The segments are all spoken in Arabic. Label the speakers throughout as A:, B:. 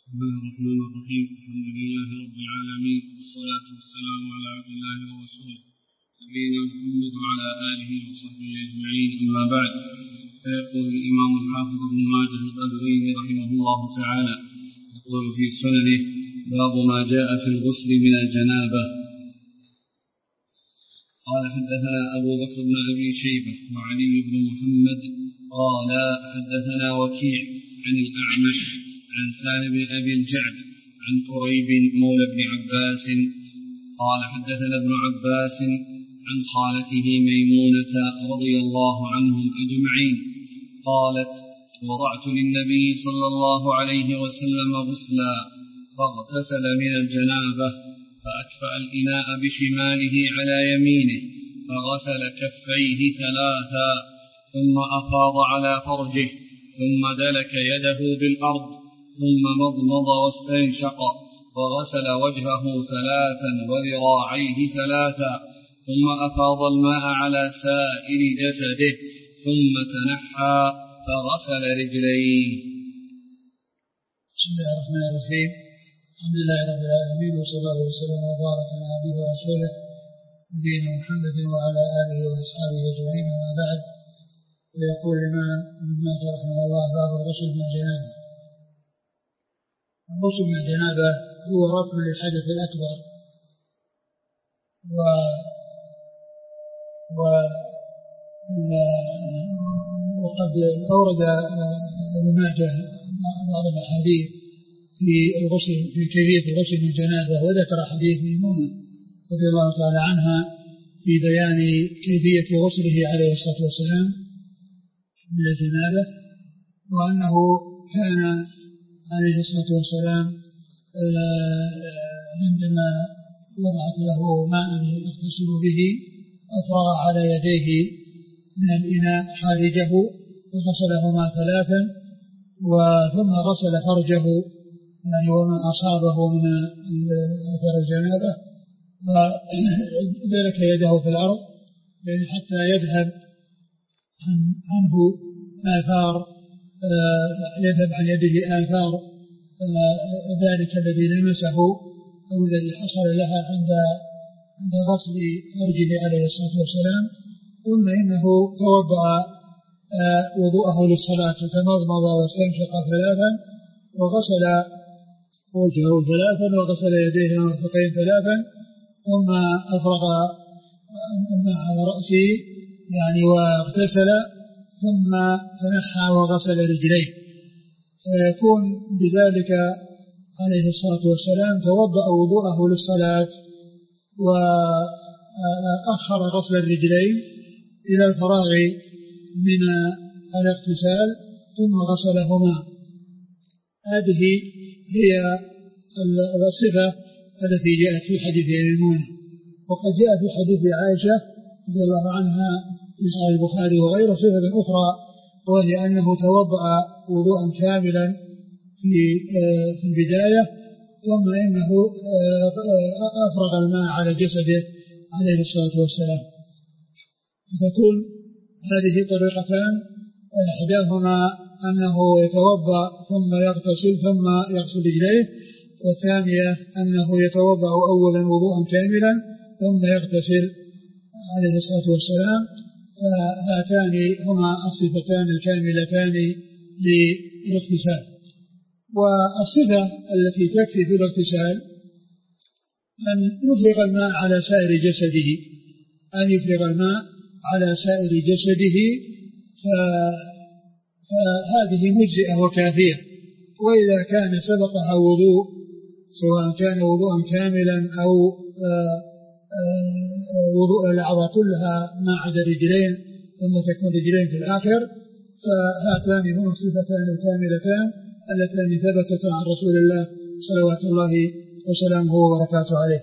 A: بسم الله الرحمن الرحيم. الحمد لله رب العالمين، والصلاة والسلام على عبد الله ورسوله نبينا محمد وعلى آله وصحبه أجمعين، أما بعد. فيقول الإمام الحافظ ابن ماجه القزويني رحمه الله تعالى يقول في سننه: باب ما جاء في الغسل من الجنابة. قال: حدثنا أبو بكر بن أبي شيبة وعلي بن محمد قال: حدثنا وكيع عن الأعمش عن سالم بن أبي الجعد عن قريب مولى بن عباس قال: حدثنا ابن عباس عن خالته ميمونة رضي الله عنهم أجمعين قالت: وضعت للنبي صلى الله عليه وسلم غسلا فاغتسل من الجنابة فأكفأ الإناء بشماله على يمينه فغسل كفيه ثلاثا ثم أفاض على فرجه ثم دلك يده بالأرض ثم مضمض واستنشق وغسل وجهه ثلاثا وذراعيه ثلاثا ثم أفاض الماء على سائر جسده ثم تنحى فغسل رجليه.
B: بسم الله الرحمن الرحيم. الحمد لله رب العالمين، وصلى الله وسلم وبارك على عبده ورسوله نبينا محمد وعلى آله وأصحابه أجمعين، أما بعد. ويقول الإمام ابن ماجه رحمه الله: باب الغسل من الجنابة. الغسل من الجنابة هو رفع للحدث الأكبر، وقد أورد ابن ماجه بعض الأحاديث في الغسل في كيفية الغسل من الجنابة، وذكر حديث ميمونة رضي الله تعالى عنها في بيان كيفية غسله عليه الصلاة والسلام من الجنابة، وأنه كان عليه الصلاة والسلام عندما وضعت له ماء يغتسل به أفرغ على يديه من الإناء حارجه وغسلهما ثلاثا، ثم غسل فرجه يعني وما أصابه من أثر الجنابة، ودلك يده في الأرض يعني حتى يذهب عنه آثار يذهب عن يده آثار ذلك الذي لمسه أو الذي حصل لها عند غسل فرجه عليه الصلاة والسلام. ثم إنه توضأ وضوءه للصلاة فتمضمض واستنشق ثلاثا وغسل وجهه ثلاثا وغسل يديه والمرفقين ثلاثا ثم أفرغ الماء على رأسه يعني واغتسل ثم تنحى وغسل رجليه، فيكون بذلك عليه الصلاة والسلام توضأ وضوءه للصلاة وأخر غسل الرجلين إلى الفراغ من الاغتسال ثم غسلهما. هذه هي الصفة التي جاءت في حديث ميمونة، وقد جاء في حديث عائشة رضي الله عنها في صحيح البخاري وغيره صفة أخرى، وهي أنه توضأ وضوءا كاملا في البداية ثم إنه أفرغ الماء على جسده عليه الصلاة والسلام. فتكون هذه طريقتان: إحداهما أنه يتوضأ ثم يغتسل ثم يغسل رجليه، والثانية أنه يتوضأ أولا وضوءا كاملا ثم يغتسل عليه الصلاة والسلام. فهاتان هما الصفتان الكاملتان للاغتسال. والصفة التي تكفي في الاغتسال أن يفرغ الماء على سائر جسده، فهذه مجزئة وكافية. وإذا كان سبقها وضوء سواء كان وضوءا كاملا أو وضوء الأعضاء كلها ما عدا الرجلين ثم تكون رجلين في الآخر، فهاتان هما الصفتان الكاملتان اللتان ثبتتا عن رسول الله صلوات الله وسلامه وبركاته عليه.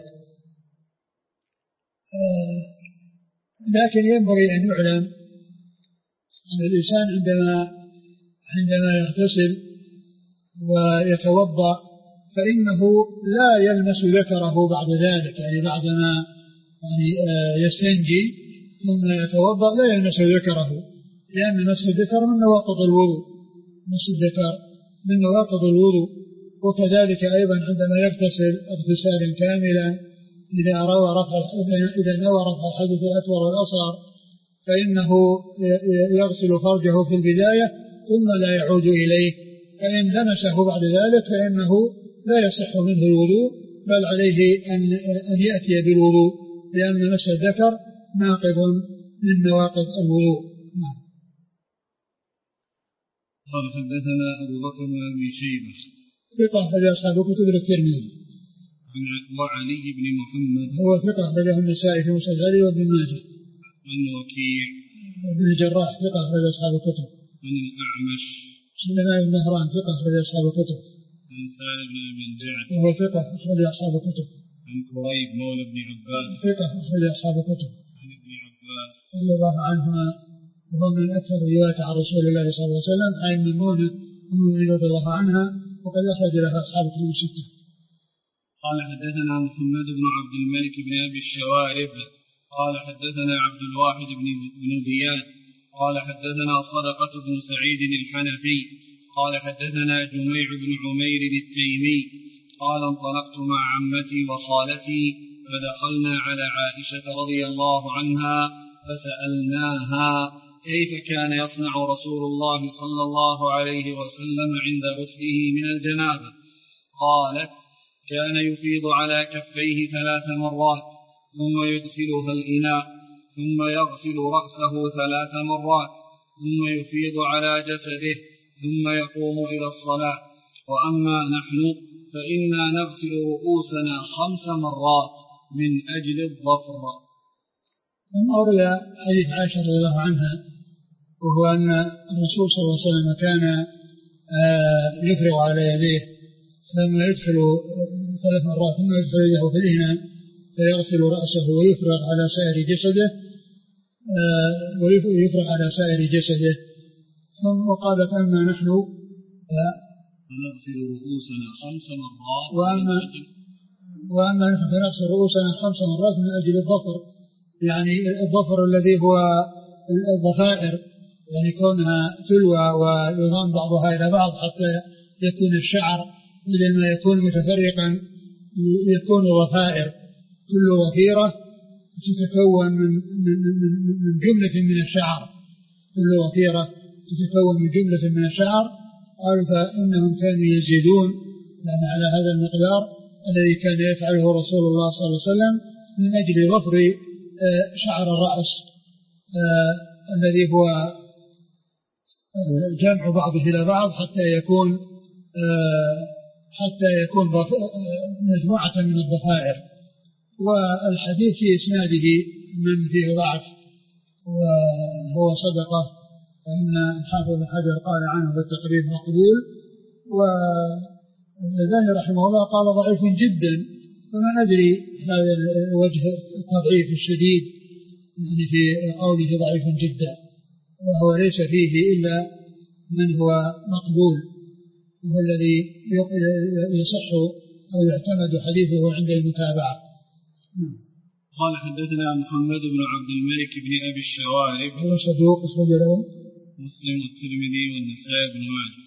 B: لكن ينبغي أن يعلم أن الإنسان عندما يغتسل ويتوضأ فإنه لا يلمس ذكره بعد ذلك، يعني بعدما يستنجي ثم يتوضأ لا يلمس ذكره، لأن مس الذكر من نواقض الوضوء، وكذلك أيضا عندما يغتسل اغتسالا كاملا إذا نوى رفع الحدث الأكبر والأصغر فإنه يغسل فرجه في البداية ثم لا يعود إليه، فإن لمسه بعد ذلك فإنه لا يصح منه الوضوء، بل عليه أن يأتي بالوضوء، لأن مس الذكر ناقض من نواقض الوضوء.
A: قال حدثنا أبو بكر بن أبي شيبة
B: ثقة أخرج أصحاب كتب الترمذي.
A: وعلي بن محمد
B: هو ثقة أخرجه النسائي في مسند علي وابن ماجه.
A: عن وكيع
B: بن الجراح ثقة أخرج أصحاب الكتب.
A: عن الأعمش
B: سليمان بن مهران ثقة أخرج أصحاب الكتب.
A: عن سالم بن أبي الجعد
B: وهو ثقة أخرج أصحاب الكتب.
A: عن كريب مولى بن عباس
B: ثقة أخرج أصحاب الكتب.
A: عن ابن عباس
B: رضي الله عنهما وهم من أكثر الروايات عن رسول الله صلى الله عليه وسلم، عن ميمونة أم المؤمنين رضي الله عنها، وقد أخرج لها أصحاب الكتب الستة.
A: قال حدثنا محمد بن عبد الملك بن أبي الشوارب قال حدثنا عبد الواحد بن زياد قال حدثنا صدقة بن سعيد الحنفي قال حدثنا جميع بن عمير التيمي قال انطلقت مع عمتي وخالتي فدخلنا على عائشة رضي الله عنها فسألناها كيف كان يصنع رسول الله صلى الله عليه وسلم عند غسله من الجنابة. قالت كان يفيض على كفيه 3 مرات ثم يدخلها الإناء ثم يغسل رأسه 3 مرات ثم يفيض على جسده ثم يقوم إلى الصلاة، وأما نحن فإنا نغسل رؤوسنا 5 مرات من أجل الظفر.
B: ثم أورد حديث عائشة رضي الله عنها وهو أن الرسول صلى الله عليه وسلم كان يفرغ على يديه ثم يدخل 3 مرات ثم يدخل يده في الإناء فيغسل رأسه ويفرغ على سائر جسده ثم وقالت أما نحن
A: فنغسل رؤوسنا 5 مرات
B: وأما نحن فنغسل رؤوسنا 5 مرات من أجل الظفر، يعني الظفر الذي هو الضفائر، يعني كونها تلوى ويضم بعضها إلى بعض حتى يكون الشعر بدل ما يكون متفرقا يكون ضفائر، كل ضفيرة تتكون من جملة من الشعر، كل ضفيرة تتكون من جملة من الشعر. قالوا فإنهم كانوا يزيدون يعني على هذا المقدار الذي كان يفعله رسول الله صلى الله عليه وسلم من أجل ظفر شعر الرأس الذي هو جمع بعضه إلى بعض حتى يكون مجموعة من الضفائر. والحديث في إسناده من فيه ضعف وهو صدقة، فإن الحافظ بن حجر قال عنه بالتقريب مقبول، والألباني رحمه الله قال ضعيف جدا، فما ندري هذا الوجه التضعيف الشديد يعني في قوله ضعيف جدا، وهو ليس فيه إلا من هو مقبول وهو الذي يصح أو يعتمد حديثه عند المتابعة.
A: قال حدثنا محمد بن عبد الملك بن أبي الشوارب
B: هو صدوق أخرج له
A: مسلم والترمذي والنسائي بن ماجه.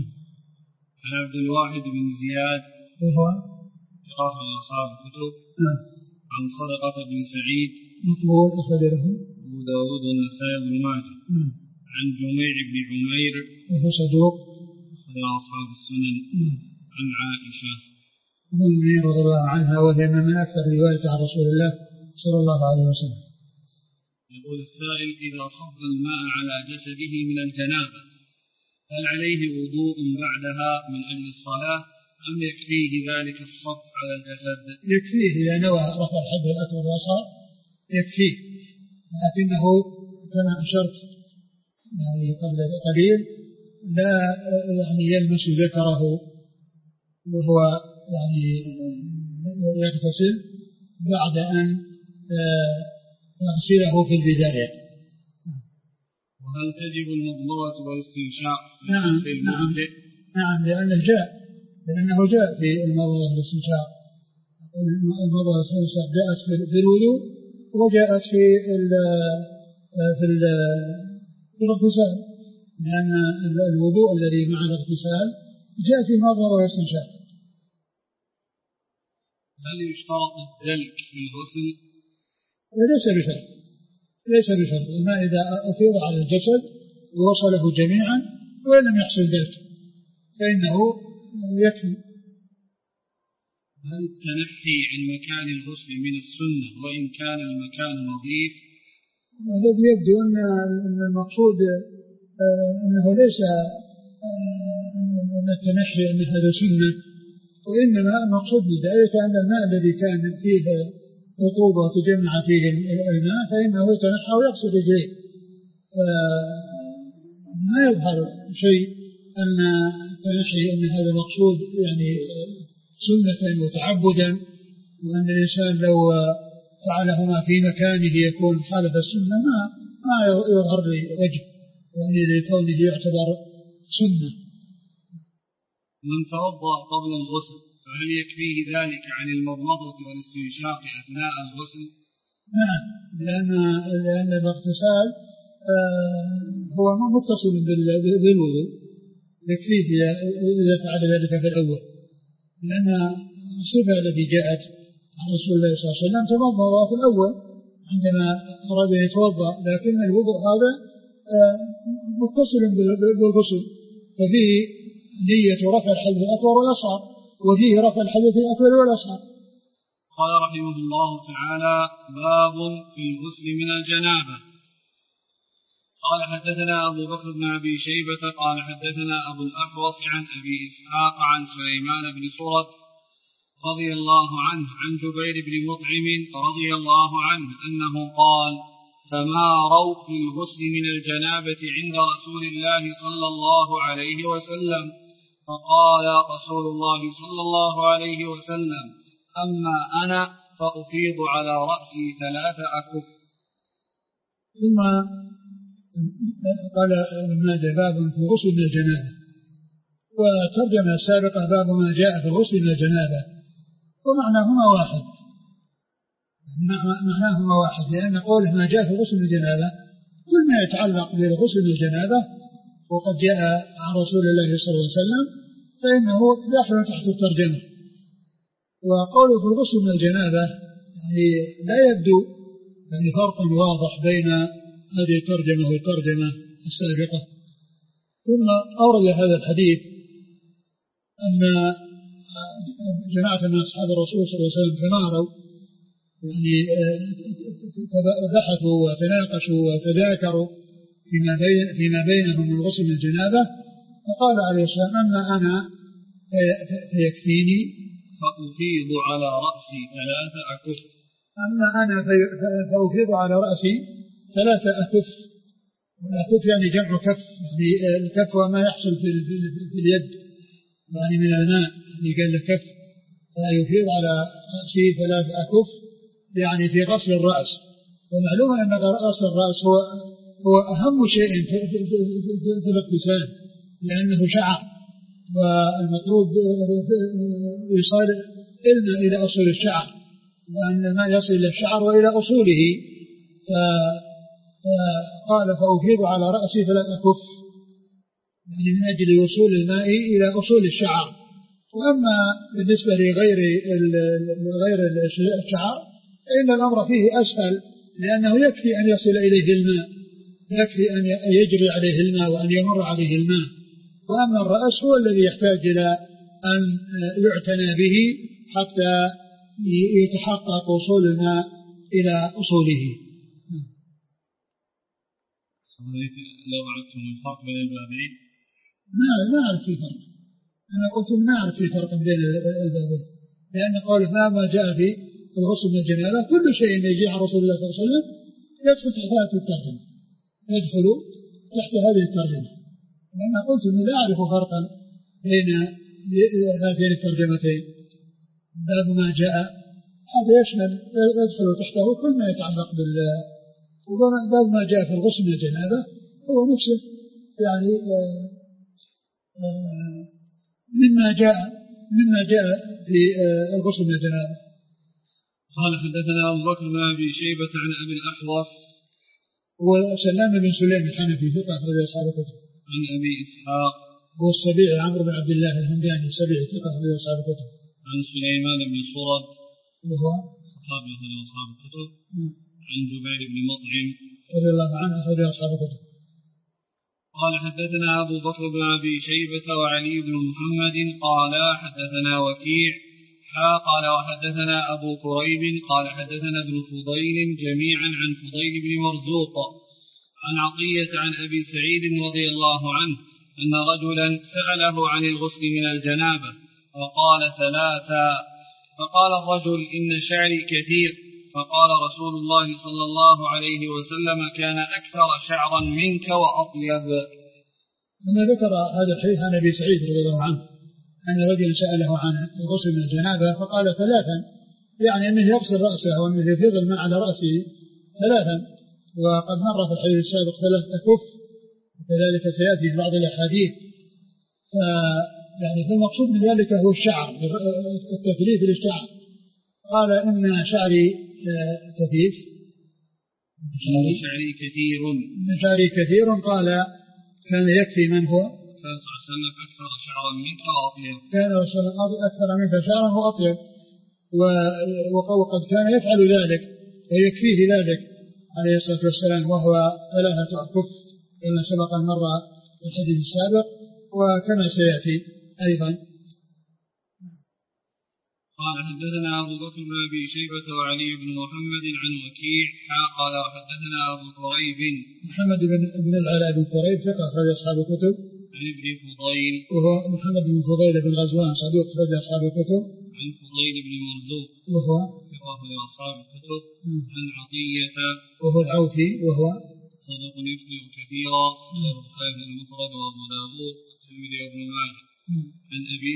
A: عن عبد الواحد بن زياد
B: وهو
A: ثقة أصحاب الكتب. عن صدقة بن سعيد
B: مقبول أخرج له
A: أبو داود والنسائي بن ماجه. عن جميع بن عمير
B: وهو صدوق
A: أخرج أصحاب السنن. عن عائشة
B: أم المؤمنين رضي الله عنها وهي من أكثر رواية عن رسول الله صلى الله عليه وسلم.
A: يقول السائل إذا صب الماء على جسده من الجنابة هل عليه وضوء بعدها من أجل الصلاة أم يكفيه ذلك الصب على الجسد؟
B: يكفيه إذا نوى رفع الحدث الأكبر والأصغر يكفيه، لكنه كما أشرت يعني قبل قليل لا يعني يلمس ذكره وهو يعني يغتسل بعد أن يغسله في البداية.
A: وهل تجب المضمضة والاستنشاق؟
B: نعم لأنه جاء في المضمضة والاستنشاق. المضمضة والاستنشاق جاءت في الوضوء وجاءت في الاغتسال، لأن الوضوء الذي مع الاغتسال جاء في المضمضة والاستنشاق،
A: هل يشترط الدلك في الغسل؟
B: ليس بشرط. الماء إذا أفيض على الجسد ووصله جميعا وإن لم يحصل دلك فإنه يكفي.
A: هل التنحي عن مكان الغسل من السنة وإن كان المكان نظيف؟
B: الذي يبدو أن المقصود أنه ليس أن التنحي أن هذا سنة، وإنما المقصود بذلك أن الماء الذي كان فيه رطوبة وتجمع فيه الماء فإنه يتنحى ويغسل رجليه. ما يظهر شيء أن التنحي أن هذا مقصود يعني سنة وتعبدا، وأن الإنسان لو فعلهما في مكانه يكون خالف السنة ما يظهر لي وجه يعني لكونه يعتبر سنة.
A: من توضأ قبل الغسل فهل يكفيه ذلك عن المضمضة والاستنشاق أثناء الغسل؟
B: نعم، لأن الاغتسال هو متصل بالوضوء، يكفيه إذا فعل ذلك في الأول، لأن الصفة التي جاءت عن رسول الله صلى الله عليه وسلم تمضمض في الأول عندما أراد أن يتوضأ، لكن الوضوء هذا متصل بالغسل، ففيه نية رفع الحدث الأكبر والأصغر، وفيه رفع الحدث الأكبر والأصغر.
A: قال رحمه الله تعالى: باب في الغسل من الجنابة. قال حدثنا أبو بكر بن أبي شيبة قال حدثنا أبو الأحوص عن أبي إسحاق عن سليمان بن سرد رضي الله عنه عن جبير بن مطعم رضي الله عنه أنه قال: تماروا في الغسل من الجنابة عند رسول الله صلى الله عليه وسلم، فقال رسول الله صلى الله عليه وسلم: أما أنا فأفيض على رأسي 3 أكف.
B: ثم قال ابن ماجه: باب في الغسل من الجنابة، وترجمة السابقة باب ما جاء في الغسل من الجنابة، ومعناهما واحد، لأن قوله ما جاء في الغسل من الجنابة كل ما يتعلق بالغسل من الجنابة وقد جاء عن رسول الله صلى الله عليه وسلم فإنه داخل تحت الترجمة. وقوله في الغسل من الجنابة يعني لا يبدو يعني فرق واضح بين هذه الترجمة والترجمة السابقة. ثم أورد هذا الحديث أن جماعة من أصحاب الرسول صلى الله عليه وسلم تماروا يعني بحثوا وتناقشوا وتذاكروا فيما بينهم من غسل الجنابة، فقال عليه السلام: أما أنا فيكفيني
A: فأفيض على رأسي 3 أكف.
B: أما أنا فأفيض على رأسي 3 أكف. الأكف يعني جمع كف، يعني الكف وما يحصل في اليد يعني من الماء، يعني قال له كف، فيفيض على رأسي 3 أكف يعني في غسل الرأس. ومعلوم أن غسل الرأس هو أهم شيء في الاغتسال، لأنه شعر، والمطلوب يصل إلى أصول الشعر، وأن الماء يصل إلى الشعر وإلى أصوله. فقال: فأفيض على رأسي 3 أكف، يعني من أجل وصول الماء إلى أصول الشعر. وأما بالنسبة لغير الشعر فإن الأمر فيه أسهل، لأنه يكفي أن يصل إليه الماء، يكفي أن يجري عليه الماء وأن يمر عليه الماء. وأما الرأس هو الذي يحتاج إلى أن يعتنى به حتى يتحقق وصول الماء إلى أصوله.
A: لو عرفتم الفرق بين البابين؟
B: ما أعرف في فرق. أنا قلت ما أعرف في فرق بين البابين، لأن قوله ما جاء في الغسل من الجنابة كل شيء يجي عن رسول الله صلى الله عليه وسلم يدخل تحت هذه الترجمة، يدخل تحت هذه الترجمة. لأن قلت أني لا أعرف فرقا بين هذين الترجمتين. باب ما جاء هذا يشمل يدخل تحته كل ما يتعلق وباب ما جاء في الغسل من الجنابة هو نفسه يعني مما جاء في الغسل من الجنابة.
A: قال حدثنا أبو بكر بن أبي شيبة عن أبي الأحوص
B: وسلام بن سليم الحنفي ثقة أخرج أصحاب الكتب.
A: عن أبي إسحاق
B: هو السبيعي عمرو بن عبد الله الهمداني السبيعي ثقة أخرج أصحاب الكتب.
A: عن سليمان بن سرد
B: وهو
A: صحابي أخرج أصحاب الكتب. عن جبير بن مطعم
B: رضي الله عنه أخرج أصحاب الكتب.
A: قال حدثنا أبو بكر بن أبي شيبة وعلي بن محمد قال حدثنا وكيع قال وحدثنا أبو كريب قال حدثنا ابن فضيل جميعا عن فضيل بن مرزوق عن عطية عن أبي سعيد رضي الله عنه أن رجلا سأله عن الغسل من الجنابة فقال ثلاثا فقال الرجل إن شعري كثير فقال رسول الله صلى الله عليه وسلم كان أكثر شعرا منك وأطيب.
B: ثم ذكر هذا الحديث عن أبي سعيد رضي الله عنه أن رجلا سأله عن الغسل من الجنابة فقال ثلاثا، يعني أنه يغسل رأسه وأنه يفيض الماء على رأسه ثلاثا، وقد مر في الحديث السابق ثلاثة أكف وكذلك سيأتي في بعض الأحاديث. يعني فالمقصود من ذلك هو الشعر، التثليث للشعر. قال إن شعري كثيف،
A: شعري كثير،
B: إن شعري كثير. قال كان يكفي من هو
A: أكثر شعرا منك وأطيب،
B: كان رسول الله أكثر منك شعرا وأطيب، وقد كان يفعل ذلك ويكفيه ذلك عليه الصلاة والسلام، وهو ثلاثة أكف كما سبق مرة في الحديث السابق وكما سيأتي أيضا.
A: قال حدثنا أبو بكر بن أبي شيبة وعلي بن محمد عن وكيع قال وحدثنا أبو كريب
B: محمد بن العلاء بن كريب ثقة أخرج أصحاب الكتب.
A: عن ابن فضيل
B: وهو محمد بن فضيل بن غزوان صدوق أخرج أصحاب الكتب.
A: عن فضيل بن مرزوق
B: وهو
A: ثقة أخرج أصحاب الكتب. عن عطية
B: وهو العوفي وهو
A: صدوق يخطئ كثيرا البخاري المفرد وأبو داود والترمذي وابن ماجه. عن أبي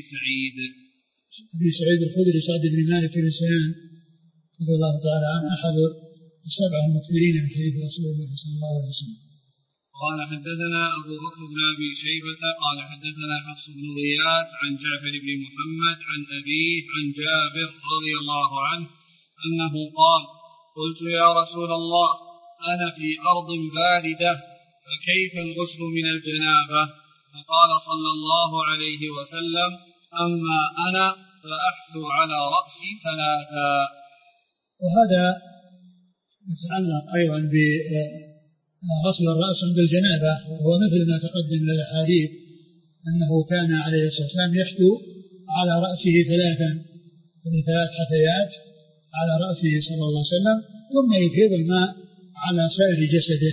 B: سعيد الخدري سعد بن مالك بن سنان رضي الله تعالى عنه أحد السبعة المكثرين من حديث رسول الله صلى الله عليه وسلم.
A: قال حدثنا أبو بكر بن أبي شيبة قال حدثنا حفص بن غياث عن جعفر بن محمد عن أبيه عن جابر رضي الله عنه أنه قال قلت يا رسول الله أنا في أرض باردة فكيف الغسل من الجنابة؟ فقال صلى الله عليه وسلم أما أنا فأحثو على رأسي ثلاثا.
B: وهذا يتعلق أيضا بغسل الرأس عند الجنابة، وهو مثل ما تقدم من الأحاديث أنه كان عليه الصلاة والسلام يحثو على رأسه ثلاثا، يعني ثلاث حثيات على رأسه صلى الله عليه وسلم، ثم يفيض الماء على سائر جسده.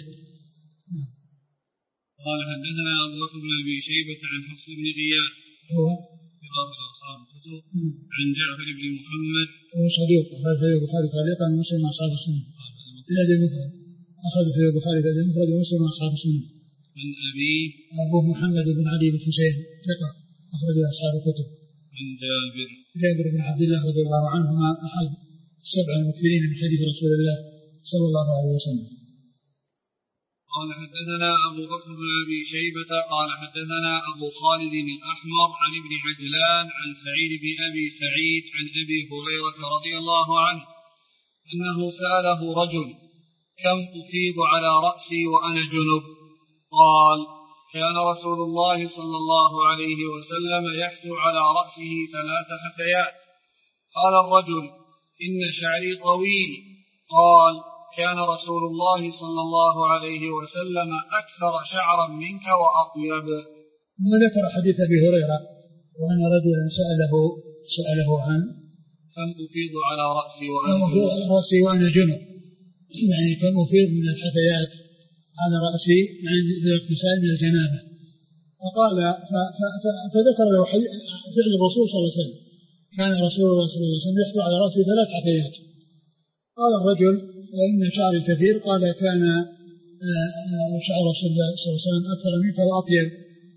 A: قال حدثنا أبو بكر بن أبي شيبة عن حفص بن غياث
B: هو
A: أصحاب الكتب. عن جعفر بن محمد
B: هو صدوق أخرج في البخاري تعليقا ومسلم مع أصحاب السنة. الذي المفرد أخرج في البخاري في المفرد ومسلم مع أصحاب السنة.
A: عن أبيه
B: أبوه محمد بن علي بن حسين ثقة أخرج أصحاب الكتب.
A: عن
B: جابر بن عبد الله رضي الله عنهما أحد السبع المكثرين من حديث رسول الله صلى الله عليه وسلم.
A: قال حدثنا أبو بكر بن أبي شيبة قال حدثنا أبو خالد الأحمر عن ابن عجلان عن سعيد بن أبي سعيد عن أبي هريرة رضي الله عنه أنه سأله رجل كم أفيض على رأسي وأنا جنب؟ قال كان رسول الله صلى الله عليه وسلم يحثو على رأسه ثلاث حثيات. قال الرجل إن شعري طويل. قال كان رسول الله صلى الله عليه وسلم أكثر شعرا منك وأطيب.
B: ثم ذكر حديث أبي هريرة وأن رجلا سأله عن
A: كم أفيض على
B: رأسي وأنا جنب، يعني كم أفيض من الحثيات على رأسي عند الاغتسال من الجنابة. فقال فذكر له فعل الرسول صلى الله عليه وسلم، كان رسول الله صلى الله عليه وسلم يحثو على رأسه ثلاث حثيات. قال الرجل وإن شعري كثير. قال كان شعر رسول الله صلى الله عليه وسلم أكثر منك وأطيب.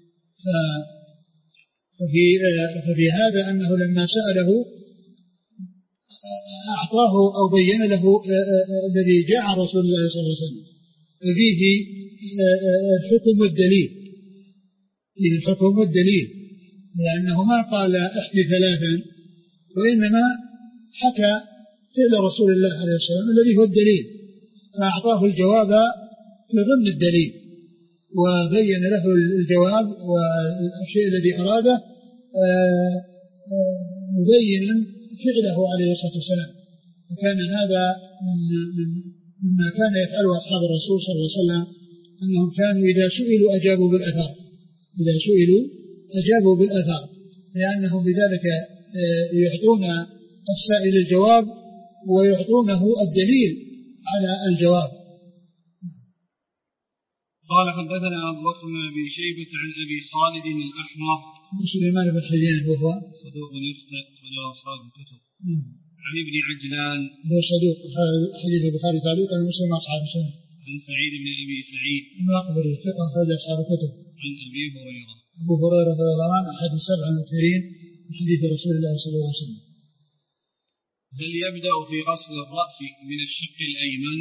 B: ففي هذا أنه لما سأله أعطاه أو بين له الذي جاء عن رسول الله صلى الله عليه وسلم، ففيه الحكم والدليل، لأنه ما قال احكي ثلاثا، وإنما حكى فعل رسول الله عليه الصلاة والسلام الذي هو الدليل، فأعطاه الجواب في ضمن الدليل وبين له الجواب والشيء الذي أراده مبينا فعله عليه الصلاة والسلام. وكان هذا مما كان يفعله أصحاب الرسول صلى الله عليه وسلم، أنهم كانوا إذا سئلوا أجابوا بالأثر، إذا سئلوا أجابوا بالأثر، لأنهم بذلك يعطون السائل الجواب ويعطونه الدليل على الجواب.
A: قال حدثنا أبو بكر بن أبي شيبة عن أبي خالد الأحمر
B: سليمان بن حيان وهو
A: صدوق يخطئ وله أصحاب الكتب. عن ابن عجلان
B: هو صدوق حديث البخاري تعليقا ومسلم أصحاب السنة.
A: عن سعيد بن أبي سعيد
B: المقبري ثقة أخرج أصحاب الكتب.
A: عن أبي هريرة
B: رضي الله عنه أحد السبع المكثرين من حديث رسول الله صلى الله عليه وسلم.
A: هل يبدأ في غسل الرأس من الشق الأيمن؟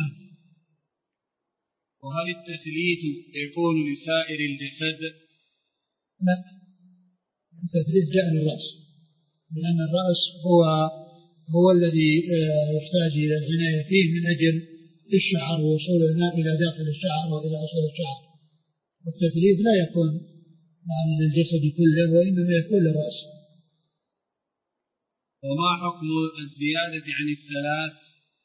A: وهل التثليث يكون لسائر الجسد؟
B: لا، التثليث جاء للرأس، لأن الرأس هو الذي يحتاج إلى العناية فيه من أجل الشعر ووصول الماء إلى داخل الشعر وإلى أصل الشعر، والتثليث لا يكون يعني للجسد كله وإنما يكون للرأس.
A: وما حكم الزيادة عن الثلاث؟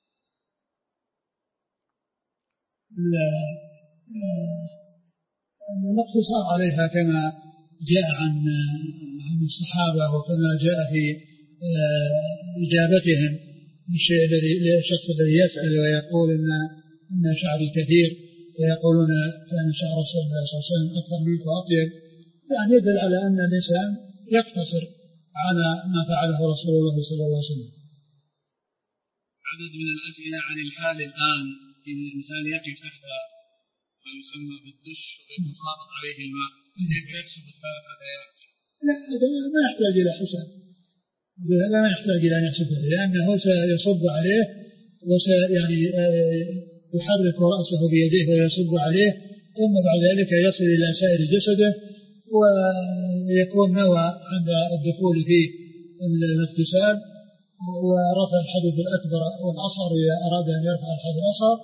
B: الاقتصار عليها كما جاء عن الصحابة وكما جاء في إجابتهم للشخص الذي يسأل ويقول إن شعري كثير ويقولون كان شعر رسول الله صلى الله عليه وسلم أكثر منك وأطيب، يعني يدل على أن الإنسان يقتصر على ما فعله رسول الله صلى الله عليه وسلم.
A: عدد من الأسئلة عن الحال الآن، إن الإنسان يقف تحت ما يسمى بالدش ويتساقط عليه الماء، كيف يحسب الثلاث هدايات؟
B: لا، هذا ما يحتاج إلى حساب، لا يحتاج إلى أن يحسب، لأنه سيصب عليه وسيعني يحرك رأسه بيديه ويصب عليه، ثم بعد ذلك يصل إلى سائر جسده ويكون نوى عند الدخول في الاغتسال ورفع الحدث الأكبر والأصغر إذا أراد أن يرفع الحدث الأصغر،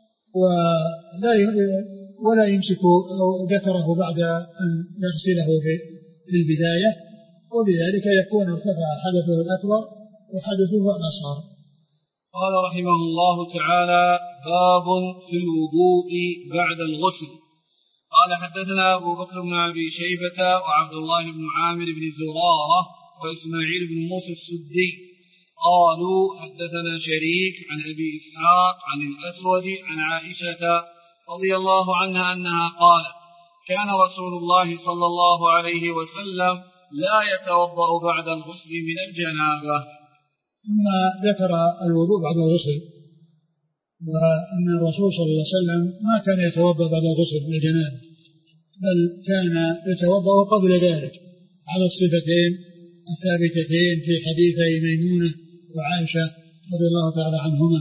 B: ولا يمسك ذكره بعد أن يغسله في البداية، وبذلك يكون ارتفع حدثه الأكبر وحدثه الأصغر.
A: قال رحمه الله تعالى: باب في الوضوء بعد الغسل. قال حدثنا أبو بكر بن أبي شيبة وعبد الله بن عامر بن زرارة وإسماعيل بن موسى السدي قالوا حدثنا شريك عن أبي إسحاق عن الأسود عن عائشة رضي الله عنها أنها قالت: كان رسول الله صلى الله عليه وسلم لا يتوضأ بعد الغسل من الجنابة.
B: ثم ذكر الوضوء بعد الغسل، وأن الرسول صلى الله عليه وسلم ما كان يتوضأ بعد الغسل من الجنابة، بل كان يتوضأ قبل ذلك على الصفتين الثابتتين في حديثي ميمونة وعائشة رضي الله تعالى عنهما،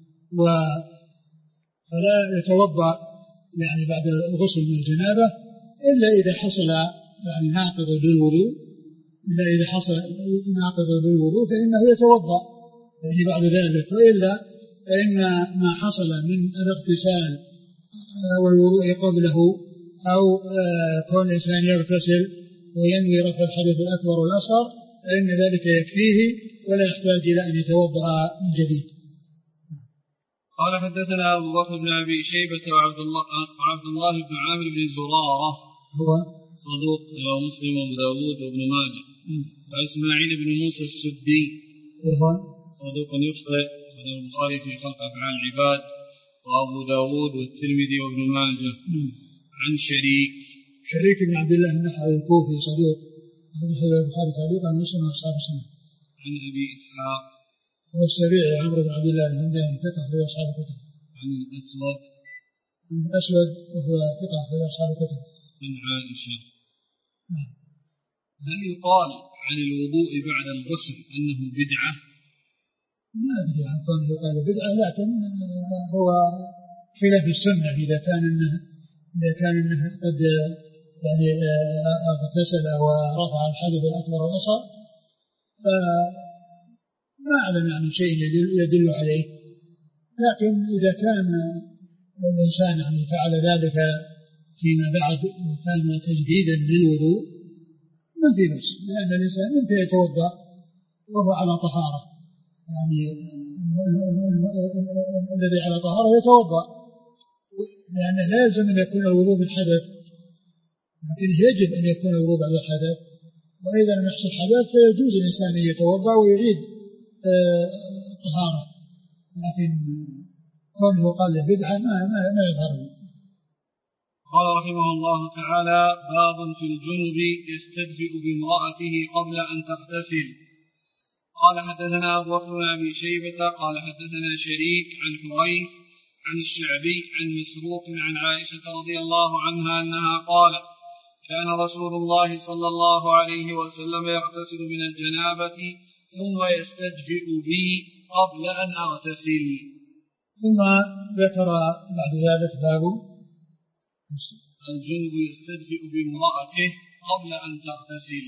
B: فلا يتوضأ يعني بعد الغسل من الجنابة إلا إذا حصل يعني ناقض للوضوء، إلا إذا حصل ناقض للوضوء فإنه يتوضأ يعني بعد ذلك، وإلا فإن ما حصل من الاغتسال والوضوء قبله أو كون الإنسان يغتسل وينوي رفع الحدث الأكبر والأصغر فإن ذلك يكفيه ولا يحتاج إلى أن يتوضأ من جديد.
A: قال حدثنا أبو بكر بن أبي شيبة وعبد الله بن عامر بن زرارة
B: هو
A: صدوق ومسلم وأبو داود وابن ماجه، وإسماعيل بن موسى السدي
B: وهو
A: صدوق يخطئ، وله البخاري في خلق أفعال العباد وأبو داود والترمذي وابن ماجه. عن
B: شريك بن عبد الله النحوي الكوفي صدوق أخرج البخاري تعليقا ومسلم وأصحاب السنة.
A: عن أبي إسحاق
B: هو السبيعي عمرو بن عبد الله الهمداني ثقة في أصحاب الكتب.
A: عن
B: الأسود وهو ثقة في أصحاب الكتب.
A: عن عائشة. هل يقال عن الوضوء بعد الغسل أنه بدعة؟
B: ما أدري عن كونه يقال بدعة، لكن هو خلاف السنة إذا كان إنه قد يعني اغتسل ورفع الحدث الأكبر والأصغر، ما أعلم يعني شيء يدل عليه، لكن إذا كان الإنسان يعني فعل ذلك فيما بعد وكان تجديدا للوضوء ما في بس، لأن الإنسان يمكن يتوضأ وهو على طهارة يعني الذي على طهارة يتوضأ، لأنه لا يلزم أن يكون الوضوء بالحدث، لكن يجب أن يكون الوضوء بعد الحدث. وإذا لم يحصل حدث فيجوز الإنسان أن يتوضأ ويعيد طهارة، لكن كونه قال له بدعة ما يظهر.
A: قال رحمه الله تعالى: باب في الجنب يستدفئ بامرأته قبل أن تغتسل. قال حدثنا أبو بكر بن أبي شيبة قال حدثنا شريك عن حريث عن الشعبي عن مسروق عن عائشة رضي الله عنها أنها قالت: كان رسول الله صلى الله عليه وسلم يغتسل من الجنابة ثم يستدفئ بي قبل أن أغتسل.
B: ثم ذكر بعد ذلك باب
A: الجنب يستدفئ بامرأته قبل أن تغتسل.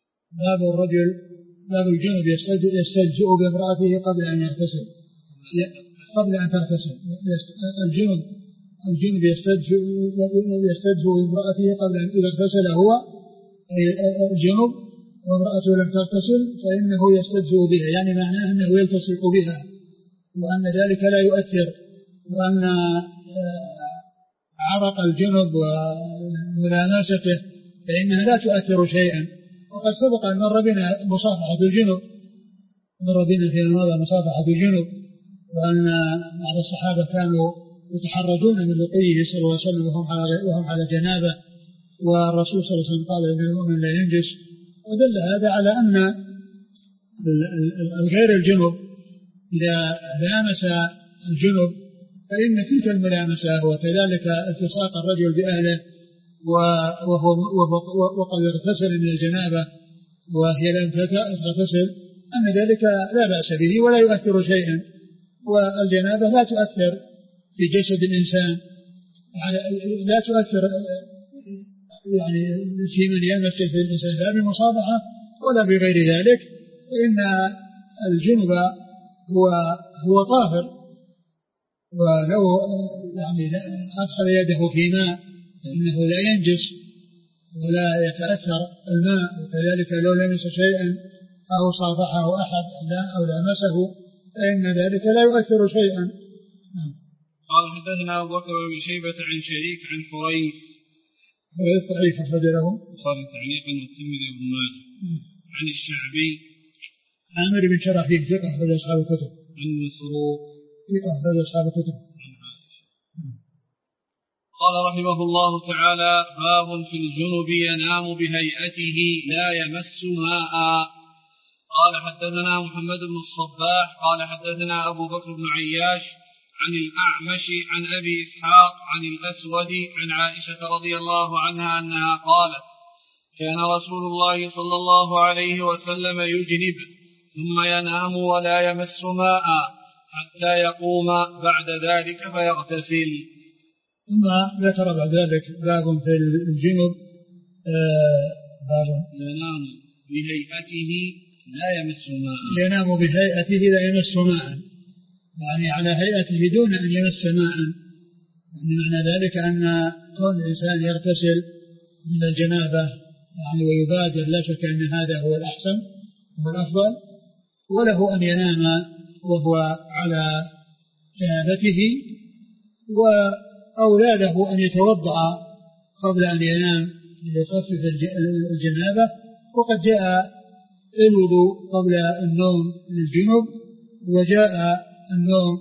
B: باب الجنب يستدفئ بامرأته قبل أن يغتسل، قبل أن تغتسل. الجنب يستدفئ بامرأته قبل أن إذا اغتسل هو الجنب وامرأته لم تغتسل فإنه يستدفئ بها، يعني معناه أنه يلتصق بها، وأن ذلك لا يؤثر، وأن عرق الجنب وملامسته فإنها لا تؤثر شيئا. وقد سبق أن مر بنا مصافحة الجنب، مر بنا في الماضي مصافحة الجنب، وأن بعض الصحابة كانوا يتحرجون من لقيه صلى الله عليه وسلم وهم على جنابه، والرسول صلى الله عليه وسلم قال إن المؤمن لا ينجس. ودل هذا على أن الغير الجنب إذا لامس الجنب فإن تلك الملامسة وكذلك التصاق الرجل بأهله وقد اغتسل من الجنابة وهي لم تغتسل أن ذلك لا بأس به ولا يؤثر شيئا. والجنابة لا تؤثر في جسد الإنسان، لا تؤثر يعني في من يلمس جسد الإنسان لا بمصافحة ولا بغير ذلك، فإن الجنب هو طاهر، ولو يعني أدخل يده في ماء فإنه لا ينجس ولا يتأثر الماء، وكذلك لو لمس شيئا أو صافحه أحد أو لمسه فإن ذلك لا يؤثر شيئا.
A: قال حدثنا أبو بكر بن شيبة عن شريك عن حريث
B: ضعيف أخرج له
A: البخاري تعليقا والترمذي وابن ماجه. عن الشعبي
B: عامر بن شراحيل ثقة أخرج أصحاب الكتب.
A: عن مسروق
B: ثقة أخرج أصحاب الكتب.
A: قال رحمه الله تعالى: باب في الجنب ينام بهيئته لا يمس ماء. قال حدثنا محمد بن الصباح قال حدثنا أبو بكر بن عياش عن الأعمش عن أبي إسحاق عن الأسود عن عائشة رضي الله عنها أنها قالت: كان رسول الله صلى الله عليه وسلم يجنب ثم ينام ولا يمس ماء حتى يقوم بعد ذلك فيغتسل.
B: ثم ذكر بعد ذلك باب في الجنب باب
A: ينام بهيئته لا يمس ماء،
B: ينام بهيئته لا يمس ماء، يعني على هيئته دون أن يمس ماء. يعني معنى ذلك أن كون الإنسان يغتسل من الجنابة يعني ويبادر، لا شك أن هذا هو الأحسن والأفضل، وله أن ينام وهو على جنابته، وأولى له أن يتوضأ قبل أن ينام ليخفف الجنابة. وقد جاء الوضوء قبل النوم للجنوب، وجاء النوم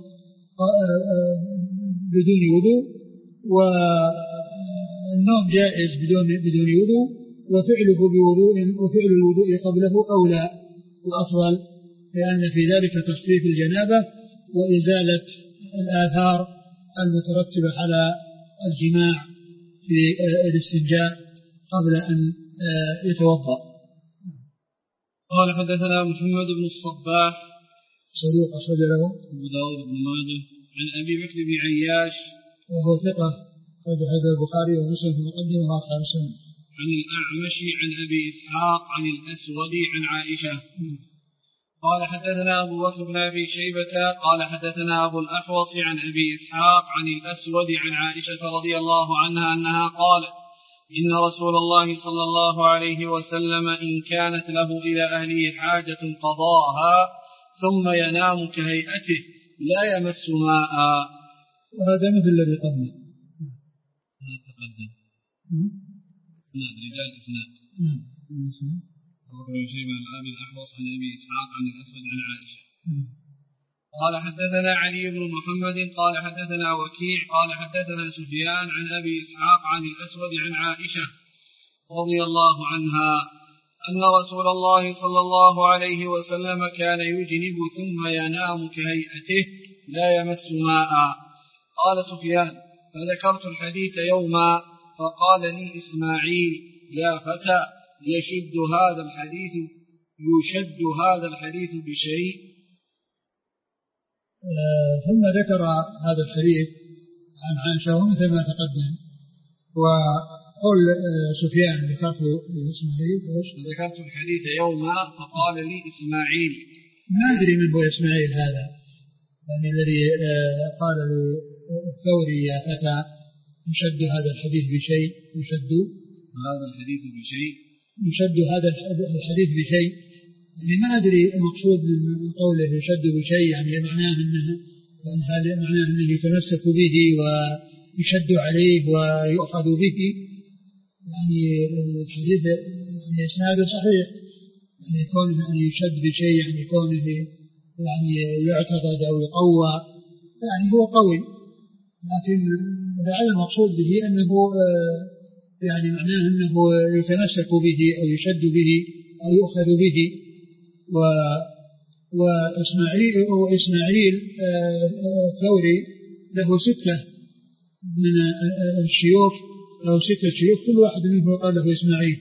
B: بدون وضوء، والنوم جائز بدون وضوء، وفعله بوضوء وفعل الوضوء قبله أولى وأفضل، لأن في ذلك تخفيف الجنابة وإزالة الآثار المترتبة على الجماع في الاستنجاء قبل أن يتوضأ.
A: قال حدثنا محمد بن الصباح
B: صدوق أخرج له
A: أبو داود بن ماجه عن أبي بكر بن عياش
B: وهو ثقة أخرج هذا البخاري ومسلم في المقدمة وأصحاب السنن.
A: عن الأعمش عن أبي إسحاق عن الأسود عن عائشة قال حدثنا أبو بكر بن أبي شيبة قال حدثنا أبو الأحوص عن أبي إسحاق عن الأسود عن عائشة رضي الله عنها أنها قالت: إن رسول الله صلى الله عليه وسلم إن كانت له إلى أهله حاجة قضاها ثم ينام كهيئته لا يمس ماء.
B: وهذا مثل الذي قبله.
A: تقدم إسناد رجال إسناد. أبو شيبة عن أبي الأحوص عن أبي إسحاق عن الأسود عن عائشة. قال حدثنا علي بن محمد قال حدثنا وكيع قال حدثنا سفيان عن أبي إسحاق عن الأسود عن عائشة رضي الله عنها أن رسول الله صلى الله عليه وسلم كان يجنب ثم ينام كهيئته لا يمس ماء. قال سفيان فذكرت الحديث يوما فقال لي إسماعيل يا فتى يشد هذا الحديث بشيء.
B: ثم ذكر هذا الحديث عن عائشة ومثل ما تقدم. وقول سفيان ذكرت لإسماعيل
A: ذكرت الحديث يوما فقال لي إسماعيل.
B: ما أدري من هو إسماعيل هذا يعني الذي قال للثوري يا فتى يشد هذا الحديث بشيء. يشد هذا الحديث بشيء يعني ما أدري المقصود من قوله يشد بشيء يعني معناه أنه يتمسك به ويشد عليه ويؤخذ به يعني الحديث يعني إسناده صحيح يعني كونه أن يشد بشيء يعني كونه يعني يعتقد أو يقوى يعني هو قوي لكن لعل المقصود به أنه يعني معناه أنه يتمسك به أو يشد به أو يؤخذ به. وإسماعيل الثوري له 6 من الشيوخ أو 6 شيوخ كل واحد منهم قال له إسماعيل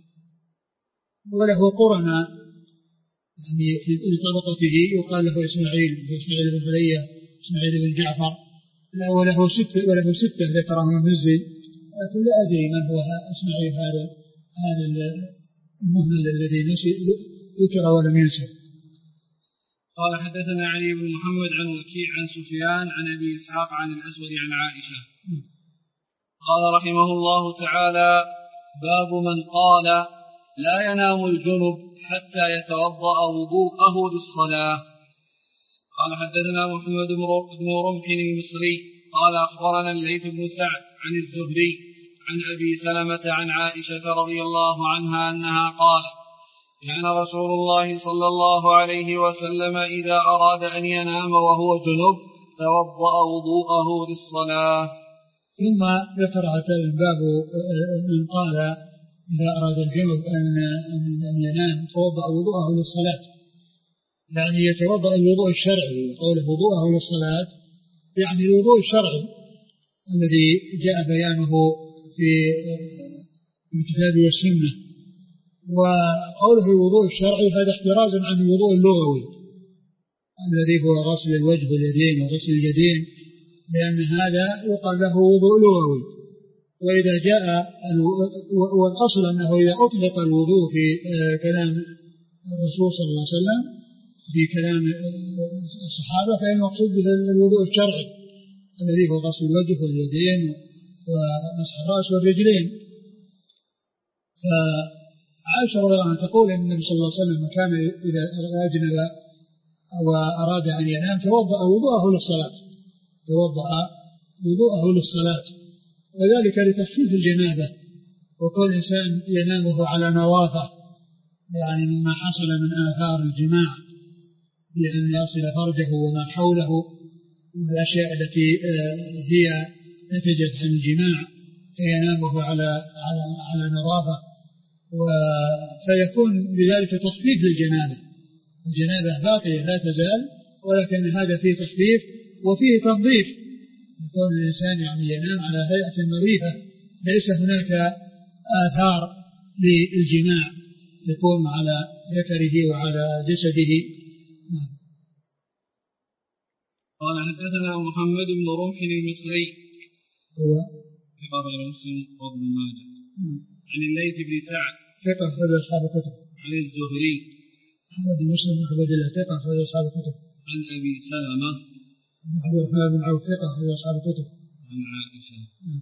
B: وله قرناء يعني في طبقته يقال له إسماعيل بن علية إسماعيل بن جعفر وله 6 ذكرهم المزي لكن لا أدري من هو إسماعيل هذا المهمل الذي ذكر ولم ينسب.
A: قال حدثنا علي بن محمد عن وكيع عن سفيان عن أبي إسحاق عن الأسود عن عائشة قال رحمه الله تعالى باب من قال لا ينام الجنب حتى يتوضأ وضوءه للصلاة. قال حدثنا محمد بن رمح المصري قال أخبرنا الليث بن سعد عن الزهري عن أبي سلمة عن عائشة رضي الله عنها أنها قالت كان رسول الله صلى الله عليه وسلم إذا أراد أن ينام وهو جنب توضأ وضوءه للصلاة.
B: ثم ذكر هذا الباب من قال إذا أراد الجنب أن ينام توضأ وضوءه للصلاة يعني يتوضأ الوضوء الشرعي. قوله وضوءه للصلاة يعني الوضوء الشرعي الذي جاء بيانه في الكتاب والسنة. وقوله الوضوء الشرعي هذا احترازا عن الوضوء اللغوي الذي هو غسل الوجه واليدين وغسل اليدين لأن هذا يقال له وضوء لغوي. وإذا جاء والأصل أنه إذا أطلق الوضوء في كلام الرسول صلى الله عليه وسلم في كلام الصحابة فإن المقصود به الوضوء الشرعي الذي هو غسل الوجه واليدين ومسح الرأس والرجلين. فعائشة رضي الله عنها تقول أن النبي صلى الله عليه وسلم كان إذا أجنب وأراد أن ينام توضأ وضوءه للصلاة وذلك لتخفيف الجنابة وكل إنسان ينامه على نظافة يعني مما حصل من آثار الجماع بأن يصل فرجه وما حوله والأشياء التي هي نتجت عن الجماع فينامه على نظافة فيكون بذلك تخفيف للجنابة. الجنابة باقية لا تزال ولكن هذا فيه تخفيف وفيه تنظيف يكون الإنسان يعني ينام على هيئة نظيفة ليس هناك آثار للجماع يكون على ذكره وعلى جسده.
A: قال حدثنا محمد بن رمح المصري
B: هو
A: ثقة غير مسلم وابن ماجه عن الليث بن سعد
B: ثقة أخرج أصحاب الكتب
A: عن الزهري
B: محمد بن مسلم بن عبد الله ثقة أخرج أصحاب الكتب
A: عن أبي سلمة
B: عبد الرحمن بن عوف ثقة أخرج أصحاب الكتب
A: عن عائشة.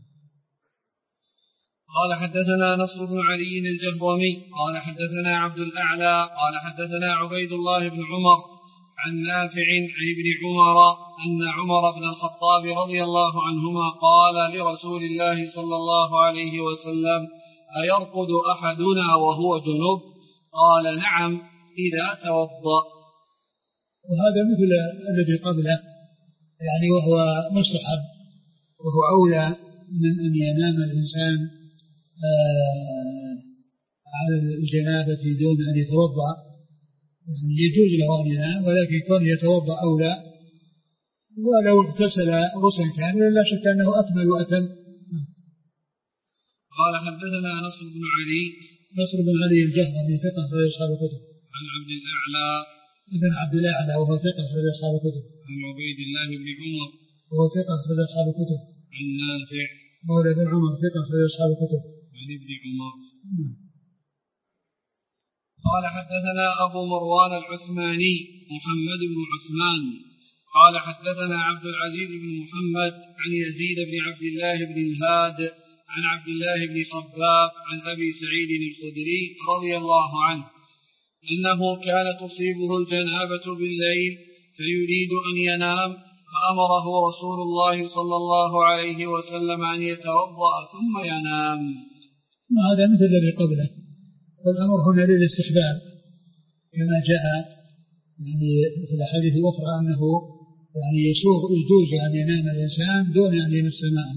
A: قال حدثنا نصر بن علي الجهضمي قال حدثنا عبد الأعلى قال حدثنا عبيد الله بن عمر عن نافع عن ابن عمر أن عمر بن الخطاب رضي الله عنهما قال لرسول الله صلى الله عليه وسلم: أيرقد أحدنا وهو جنب؟ قال: نعم إذا توضأ.
B: وهذا مثل الذي قبله، يعني وهو مستحب، وهو أولى من أن ينام الإنسان على الجنابة دون أن يتوضأ. يعني يجوز له أن ينام، ولكن كون يتوضأ أولى، ولو اغتسل غسلا كاملا لا شك أنه أكمل وأتم.
A: قال: حدثنا نصر
B: بن علي الجهضمي ثقة في أصحاب الكتب.
A: عن عبد الأعلى
B: ابن عبد الأعلى وهو ثقة في أصحاب الكتب.
A: عن عبيد الله بن عمر
B: وهو ثقة في أصحاب الكتب.
A: عن نافع
B: مولى بن عمر ثقة في أصحاب الكتب.
A: عن ابن عمر. قال: حدثنا أبو مروان العثماني محمد بن عثمان قال: حدثنا عبد العزيز بن محمد عن يزيد بن عبد الله بن الهاد عن عبد الله بن خباب عن أبي سعيد الخدري رضي الله عنه أنه كان تصيبه الجنابة بالليل فيريد أن ينام، فأمره رسول الله صلى الله عليه وسلم أن يتوضأ ثم ينام.
B: هذا مثل الذي قبله، والأمر هنا للاستحباب كما جاء يعني في الأحاديث الأخرى أنه يعني يجوز أن ينام الإنسان دون أن يمس ماء.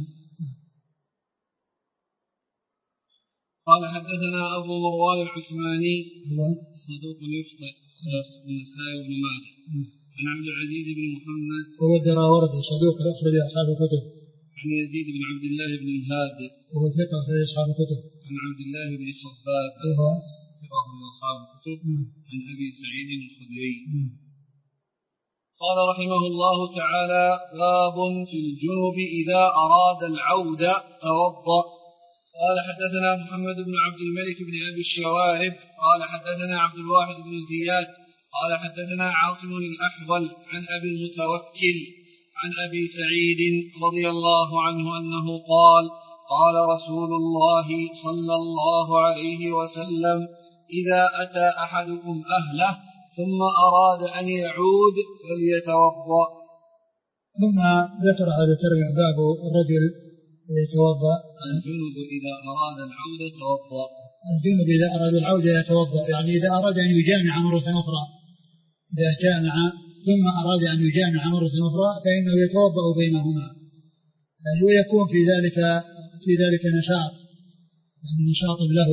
A: قال: حدثنا أبو مروان العثماني صدوق يخطئ النسائي بن ماجه عن عبد العزيز بن محمد
B: وهو الدراوردي صدوق أخرج أصحاب الكتب.
A: عن يزيد بن عبد الله بن الهاد
B: وهو ثقة في أصحاب الكتب.
A: عن عبد الله بن خباب
B: وهو
A: ثقة في أصحاب الكتب. عن أبي سعيد الخدري. قال رحمه الله تعالى: باب في الجنب إذا أراد العودة توضأ. قال: حدثنا محمد بن عبد الملك بن أبي الشوارب قال: حدثنا عبد الواحد بن زياد قال: حدثنا عاصم الأحول عن أبي المتوكل عن أبي سعيد رضي الله عنه أنه قال: قال رسول الله صلى الله عليه وسلم: إذا أتى أحدكم أهله ثم أراد أن يعود فليتوضأ.
B: ثم ذكر هذا الترجمة باب الرجل يتوضأ.
A: الجنب إذا أراد العودة توضأ.
B: الجنب إذا أراد العودة يتوضأ، يعني إذا أراد أن يجامع مرة أخرى، إذا جامع ثم أراد أن يجامع مرة أخرى فإنه يتوضأ بينهما، يعني ويكون في ذلك نشاط، يعني نشاط له.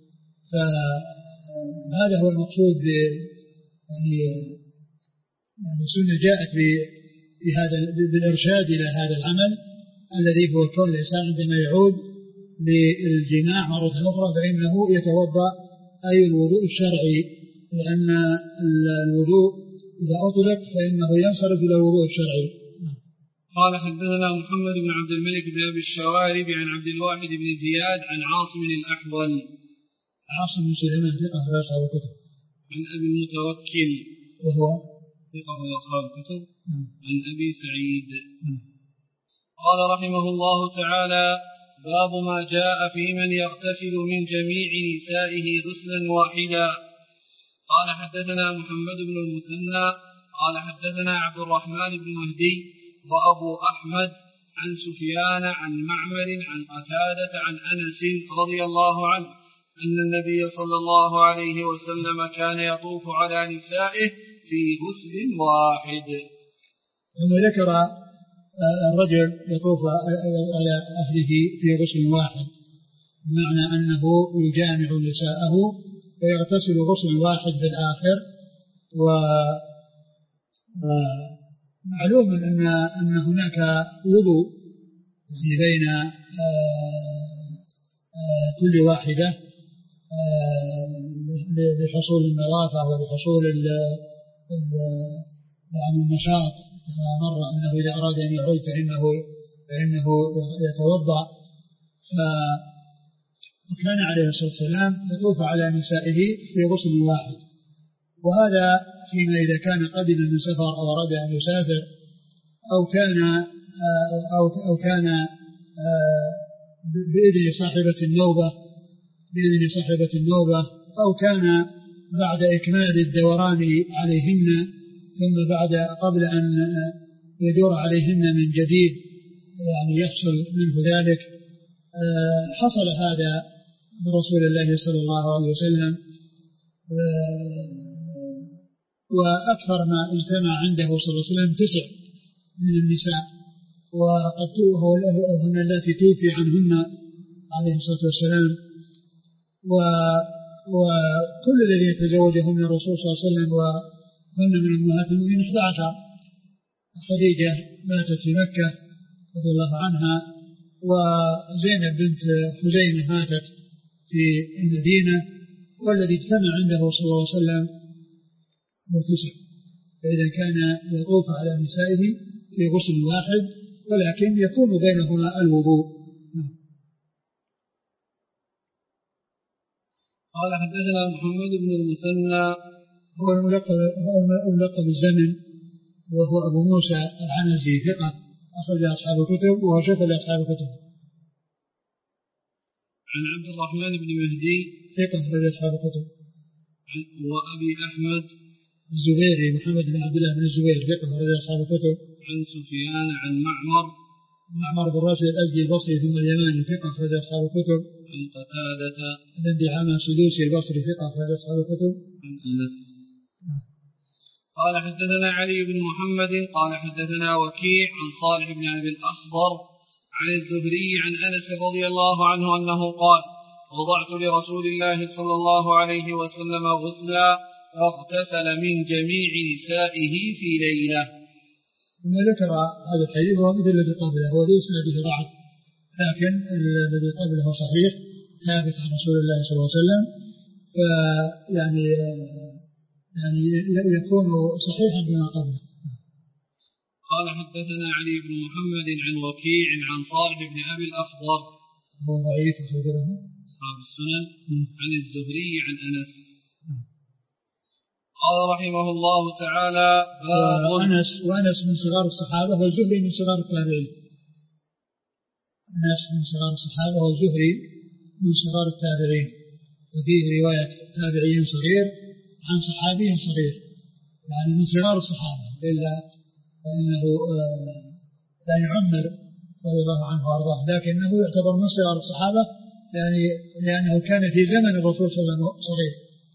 B: فهذا هو المقصود يعني السنة جاءت بهذا بالإرشاد إلى هذا العمل الذي هو كون الإنسان عندما يعود للجماع مرة أخرى فإنه يتوضأ، أي الوضوء الشرعي، لأن الوضوء إذا أطلق فإنه ينصرف إلى الوضوء الشرعي.
A: قال: حدثنا محمد بن عبد الملك بن أبي الشوارب عن عبد الواحد بن زياد عن عاصم الأحول.
B: عاصم بن سليمان ثقة في أصحاب الكتب.
A: عن أبي المتوكل
B: وهو
A: ثقة في أصحاب الكتب. عن أبي سعيد. قال رحمه الله تعالى: باب ما جاء في من يغتسل من جميع نسائه غسلا واحدا. قال: حدثنا محمد بن المثنى قال: حدثنا عبد الرحمن بن مهدي وأبو أحمد عن سفيان عن معمر عن قتادة عن أنس رضي الله عنه أن النبي صلى الله عليه وسلم كان يطوف على نسائه في غسل واحد.
B: ثم ذكر الرجل يطوف على أهله في غسل واحد، بمعنى أنه يجامع نساءه ويغتسل غسل واحد في الآخر. ومعلوم أن هناك وضوء بين كل واحدة لحصول النظافة ولحصول يعني النشاط. مر أنه إذا أراد أن يعود فإنه يتوضأ. فكان عليه الصلاة والسلام يطوف على نسائه في غسل واحد، وهذا فيما إذا كان قدم من سفر أو أراد أن يسافر أو كان بإذن صاحبة النوبة أو كان بعد إكمال الدوران عليهن ثم قبل أن يدور عليهن من جديد يعني يحصل منه ذلك. حصل هذا برسول الله صلى الله عليه وسلم، وأكثر ما اجتمع عنده صلى الله عليه وسلم 9 من النساء، وقد هن التي توفي عنهن عليه الصلاة والسلام، وكل الذي يتزوجهن الرسول صلى الله عليه وسلم وهن من أمهات المؤمنين 11. خديجة ماتت في مكة رضي الله عنها، وزينب بنت خزيمة ماتت في المدينة، والذي اجتمع عنده صلى الله عليه وسلم هو 9. فإذا كان يطوف على نسائه في غسل واحد، ولكن يكون بينهما الوضوء.
A: قال حدثنا محمد بن المثنى
B: هو الملقب بالزمن، وهو أبو موسى العنزي ثقة أخرج أصحاب الكتب، وهو شيخ لأصحاب الكتب.
A: عن عبد الرحمن بن مهدي
B: ثقة أخرج أصحاب الكتب.
A: وأبي أحمد
B: الزبيري محمد بن عبد الله بن الزبير ثقة أخرج أصحاب الكتب.
A: عن سفيان عن معمر
B: بن راشد الأزدي البصري ثم اليماني ثقة أخرج أصحاب الكتب.
A: عن قتادة
B: بن دعامة السدوسي البصري ثقة أخرج أصحاب الكتب.
A: عن أنس قال حدثنا علي بن محمد قال حدثنا وكيع عن صالح بن أبي الأخضر عن الزهري عن أنس رضي الله عنه أنه قال: وضعت لرسول الله صلى الله عليه وسلم غسلا فاغتسل من جميع نسائه في ليلة.
B: ثم ذكر هذا الحديث وهو مثل الذي قبله، هو ليس هذه ضعف، لكن الذي قبله صحيح ثابت عن رسول الله صلى الله عليه وسلم، يعني يكون صحيحا بما قبله.
A: قال حدثنا علي بن محمد عن وكيع عن صالح بن أبي الأخضر
B: هو ضعيف أخرج له
A: أصحاب السنن عن الزهري عن أنس. قال رحمه الله تعالى:
B: وأنس من صغار الصحابة والزهري من صغار التابعين. أنس من صغار الصحابة والزهري من صغار التابعين، وفيه رواية تابعي صغير عن صحابي صغير، يعني من صغار الصحابة، إلا فإنه يعني عمر رضي الله عنه وأرضاه، لكنه يعتبر من صغار الصحابة يعني لأنه كان في زمن الرسول صلى الله عليه وسلم صغير.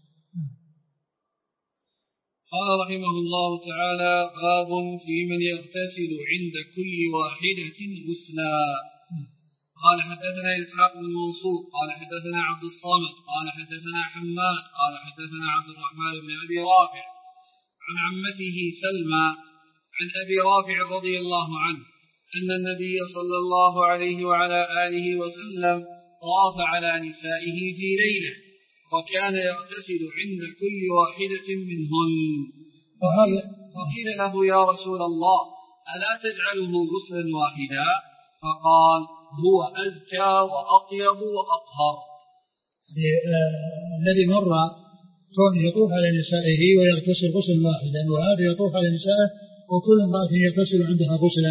A: قال رحمه الله تعالى: باب في من يغتسل عند كل واحدة غسلا. قال حدثنا إسحاق بن منصور قال حدثنا عبد الصمد قال حدثنا حماد قال حدثنا عبد الرحمن بن أبي رافع عن عمته سلمى عن أبي رافع رضي الله عنه أن النبي صلى الله عليه وعلى آله وسلم طاف على نسائه في ليلة، وكان يغتسل عند كل واحدة منهن. وقيل له: يا رسول الله، ألا تجعله غسلا واحدا؟ فقال: هو أزكى وأطيب وأطهر.
B: الذي مر كونه يطوف على نسائه ويغتسل غسلا واحدا، وهذا يطوف على نسائه وكل امرأة يغتسل عندها غسلا،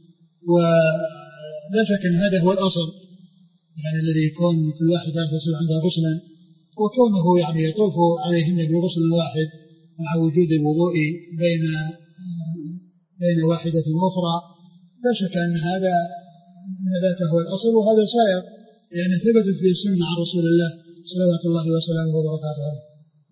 B: ولا شك أن هذا هو الأصل، يعني الذي يكون كل واحد يغتسل عندها غسلا، وكونه يعني يطوف عليهن بغسل واحد مع وجود الوضوء بين واحدة أخرى، لا شك أن هذا ذاك هو الأصل، وهذا سائر لأنه ثبتت به السنة عن رسول الله صلوات الله وسلامه وبركاته عليه.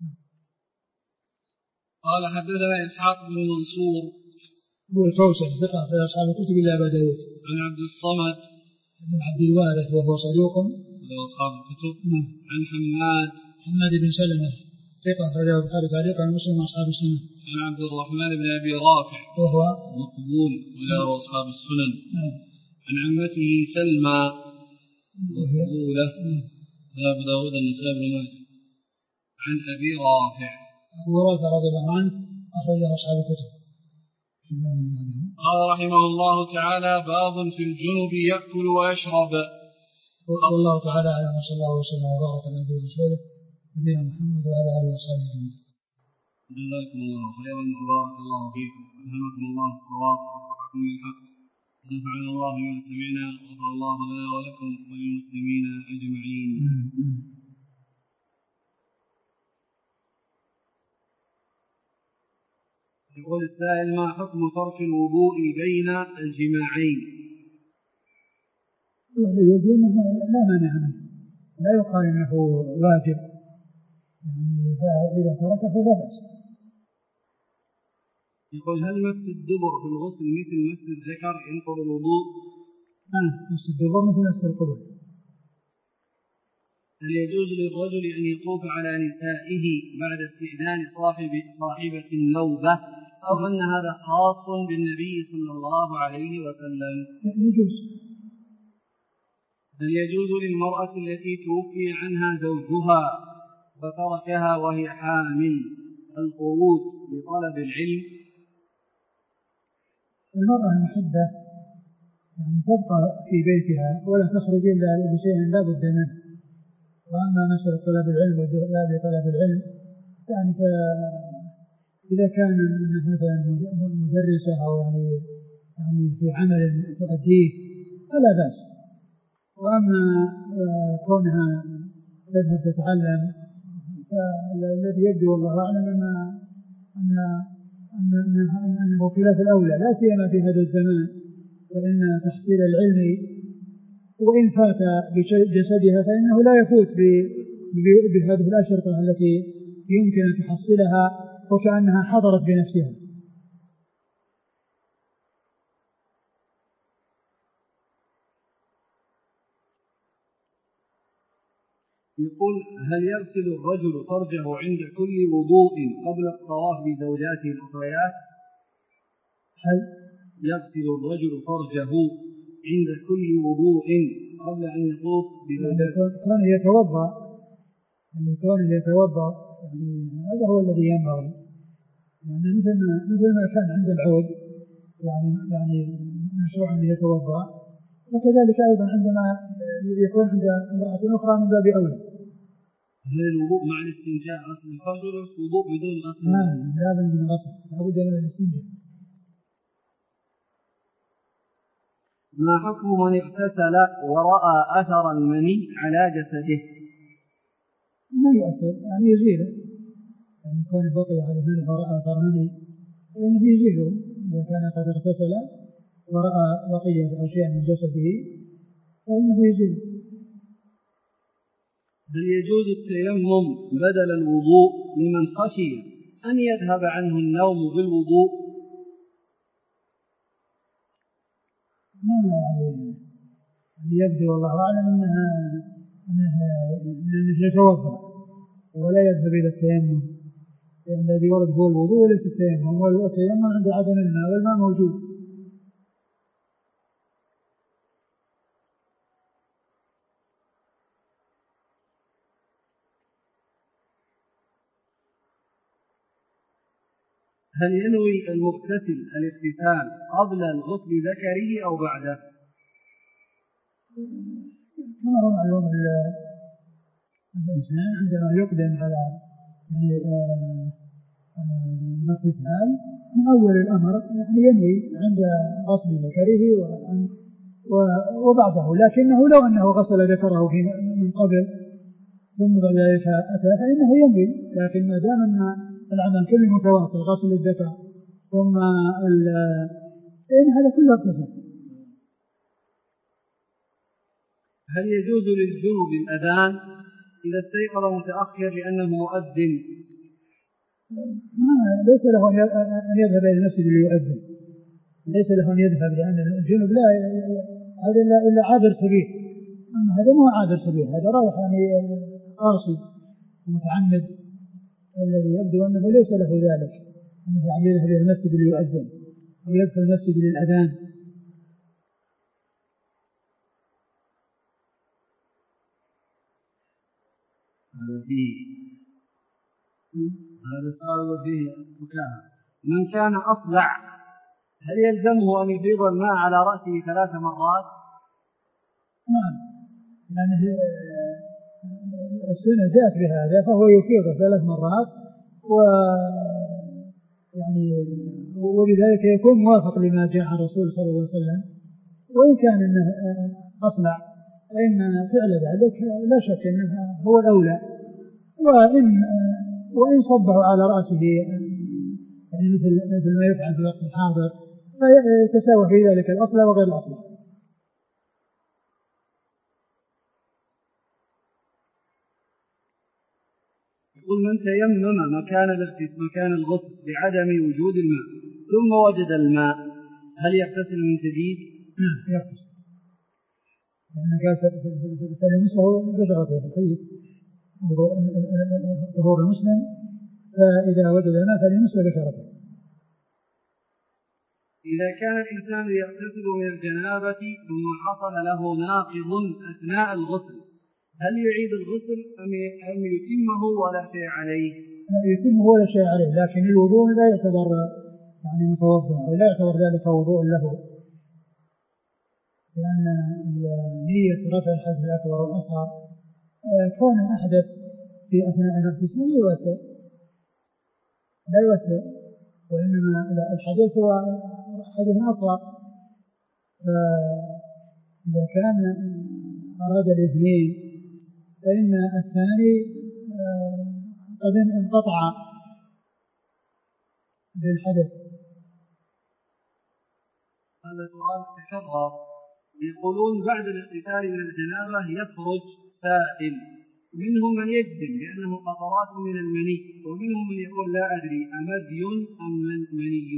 A: قال حدثنا إسحاق بن منصور
B: هو الكوسج ثقة في أصحاب الكتب إلا أبا داود.
A: عن عبد الصمد
B: بن عبد الوارث وهو صدوق
A: في أصحاب الكتب. عن حماد
B: بن سلمة ثقة أخرجه البخاري تعليقا ومسلم أصحاب السنة.
A: عن عبد الرحمن بن أبي رافع
B: وهو
A: مقبول وله أصحاب السنن. عن عمته سلمى مقبولة أبو داود النسائي بن ماجه. عن أبي رافع
B: رضي الله عنه أخرجه أصحاب الكتب.
A: قال رحمه الله تعالى: باب في الجنب يأكل ويشرب.
B: والله تعالى أعلم، وصلى الله وسلم وبارك على نبينا ورسوله نبينا محمد وعلى آله وصحبه أجمعين.
A: جزاكم الله خيرا وبارك الله فيكم، ألهمكم الله الصواب ووفقكم للحق، ونفعنا الله بما سمعنا، وغفر الله لنا ولكم وللمسلمين أجمعين. يقول السائل: ما حكم ترك الوضوء بين الجماعين؟
B: لا مانع منه، لا يقال انه واجب، يعني فاذا تركه لا باس.
A: يقول: هل مس الدبر في الغسل مثل مس الذكر ينقض الوضوء؟
B: مس الدبر مثل مس القبل.
A: هل يجوز للرجل أن يطوف على نسائه بعد استئذان صاحبة النوبة، أو أن هذا خاص بالنبي صلى الله عليه وسلم؟
B: يجوز.
A: هل يجوز للمرأة التي توفي عنها زوجها وتركها وهي حامل الخروج لطلب العلم؟
B: المرأة المحبة يعني تبقى في بيتها ولا تخرج إلا بشيء لا بد منه. وأما مسألة طلب العلم والذهاب لطلب العلم يعني إذا كان مثلا مدرسة أو يعني في عمل تؤديه فلا بأس. وأما كونها تذهب تتعلم فالذي يبدو والله أعلم أنه خلاف الأولى، لا سيما في هذا الزمان، فإن تحصيل العلم وإن فات بجسدها فإنه لا يفوت بهذه الأشرطة التي يمكن أن تحصلها وكأنها حضرت بنفسها.
A: يقول: هل يغسل الرجل فرجه عند كل وضوء قبل الطواف بزوجاته الأخريات؟
B: هل
A: يغسل الرجل فرجه عند كل وضوء قبل أن يطوف بزوجاته؟
B: كان يتوضأ يعني هذا هو الذي ينبغي، يعني مثل ما كان عند العود يعني مشروع أن يتوضأ، وكذلك أيضا عندما يكون عند امرأة أخرى من باب أولى.
A: هل الوضوء مع الاستنجاء غسل الفرج ولا الوضوء بدون غسل؟
B: لا بد من غسل، لا بد من الاستنجاء.
A: ما حكم من اغتسل ورأى أثر المني على جسده؟
B: ما يؤثر، يعني يزيله، يعني يكون بقي على المني ورأى أثر المني فإنه يزيله إذا كان قد اغتسل ورأى بقية أو شيء من جسده فإنه يزيله.
A: هل يجوز التيمم بدل الوضوء لمن خشي أن يذهب عنه النوم بالوضوء؟
B: يعني يبدو والله أعلم أنه يتوضأ ولا يذهب إلى التيمم، لأن الذي ورد هو الوضوء وليس التيمم، والتيمم عند عدم الماء والماء موجود.
A: هل ينوي المغتسل الاغتسال قبل الغسل ذكره أو بعده؟
B: كما هو معلوم الإنسان عندما يقدم على الاغتسال من أول الأمر يعني ينوي عند غسل ذكره وبعده، لكنه لو أنه غسل ذكره من قبل ثم بعد ذلك أتى فإنه ينوي، لكن ما دام أن العمل كله متواصل غسل الذكر ثم فإن هذا كله اغتسال.
A: هل يجوز للجنوب الأذان إذا استيقظ متأخر لأنه مؤذن؟
B: ليس له أن يذهب إلى المسجد ليؤذن، ليس له أن يذهب، لأن الجنوب لا هذا إلا عابر سبيل، أما هذا مو عابر سبيل، هذا رايح يعني قاصد متعمد، الذي يبدو أنه ليس له ذلك، أنه يعني يذهب إلى المسجد ليؤذن أو يدخل المسجد للأذان.
A: هذا سؤال فيه فكاهة. من كان أصلع هل يلزمه أن يفيض الماء على رأسه 3 مرات؟
B: نعم، يعني السنة جاءت بهذا فهو يفيض 3 مرات يعني وبذلك يكون موافق لما جاء عن الرسول صلى الله عليه وسلم. وإن كان أنه أصلع فإن فعل ذلك لا شك أنه هو الأولى، وإن صبه على رأسه يعني مثل ما يفعل في الوقت الحاضر، فيتساوى في ذلك الأصل وغير الأصل.
A: يقول من تيمم مكان الغسل بعدم وجود الماء ثم وجد الماء هل يغتسل من جديد؟
B: نعم يغتسل، لأن قال فلمسه بشرته طيب ظهور المسلم، فإذا وجد الماء فلمسه بشرته.
A: إذا كان الإنسان يغتسل من الجنابة ثم حصل له ناقض أثناء الغسل هل يعيد الغسل أم يتمه ولا شيء عليه؟
B: يتمه ولا شيء عليه، لكن الوضوء لا يعتبر يعني متوضئ ولا يعتبر ذلك وضوء له، لأن نية رفع الحدث الأكبر والأصغر كون أحدث في أثناء الاغتسال لا يؤثر، وإنما الحدث هو حدث أصغر، فإذا كان أراد الاثنين فإن الثاني قد انقطع بالحدث.
A: هذا سؤال تكرر، يقولون بعد الاغتسال من الجنابة يخرج سائل، منهم من يجزم بأنه قطرات من المني، ومنهم من يقول لا أدري أمذي أم مني.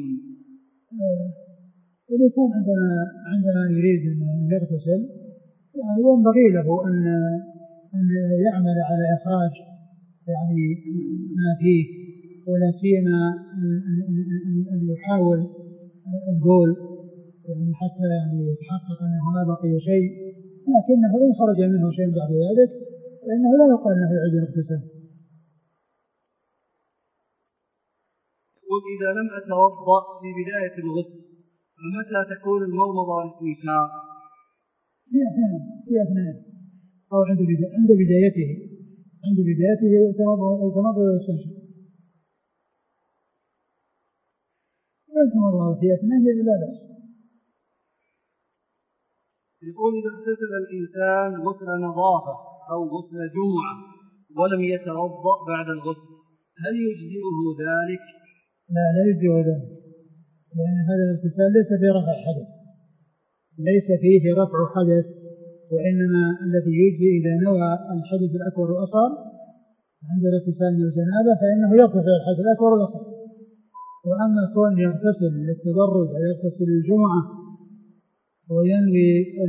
B: الإنسان عندما يريد أن يغتسل يعني ينبغي له أن يعمل على إخراج يعني ما فيه، ولا سيما أن يحاول البول يعني حتى يعني يتحقق أنه ما بقي شيء، لكنه إن خرج منه شيء بعد ذلك فإنه لا يقال أنه يعيد الاغتسال.
A: وإذا لم أتوضأ في بداية الغسل فمتى تكون المضمضة والاستنشاق؟
B: في أثناء أو عند بدايته يتمضمض ويستنشق، ويتمضمض في أثناءه لا بأس.
A: يقول إذا اغتسل الإنسان غسل نظافة أو غسل جمعة ولم يتوضأ بعد الغسل هل يجزئه ذلك؟
B: لا يجزئه ذلك، لأن هذا الاغتسال ليس فيه رفع حدث، ليس فيه رفع حدث، وإنما الذي يجزي إذا نوى الحدث الأكبر والأصغر عند الاغتسال من الجنابة فإنه يرتفع الحدث الأكبر والأصغر. وأما كون يغتسل للتبرد أو يغتسل الجمعة وينوي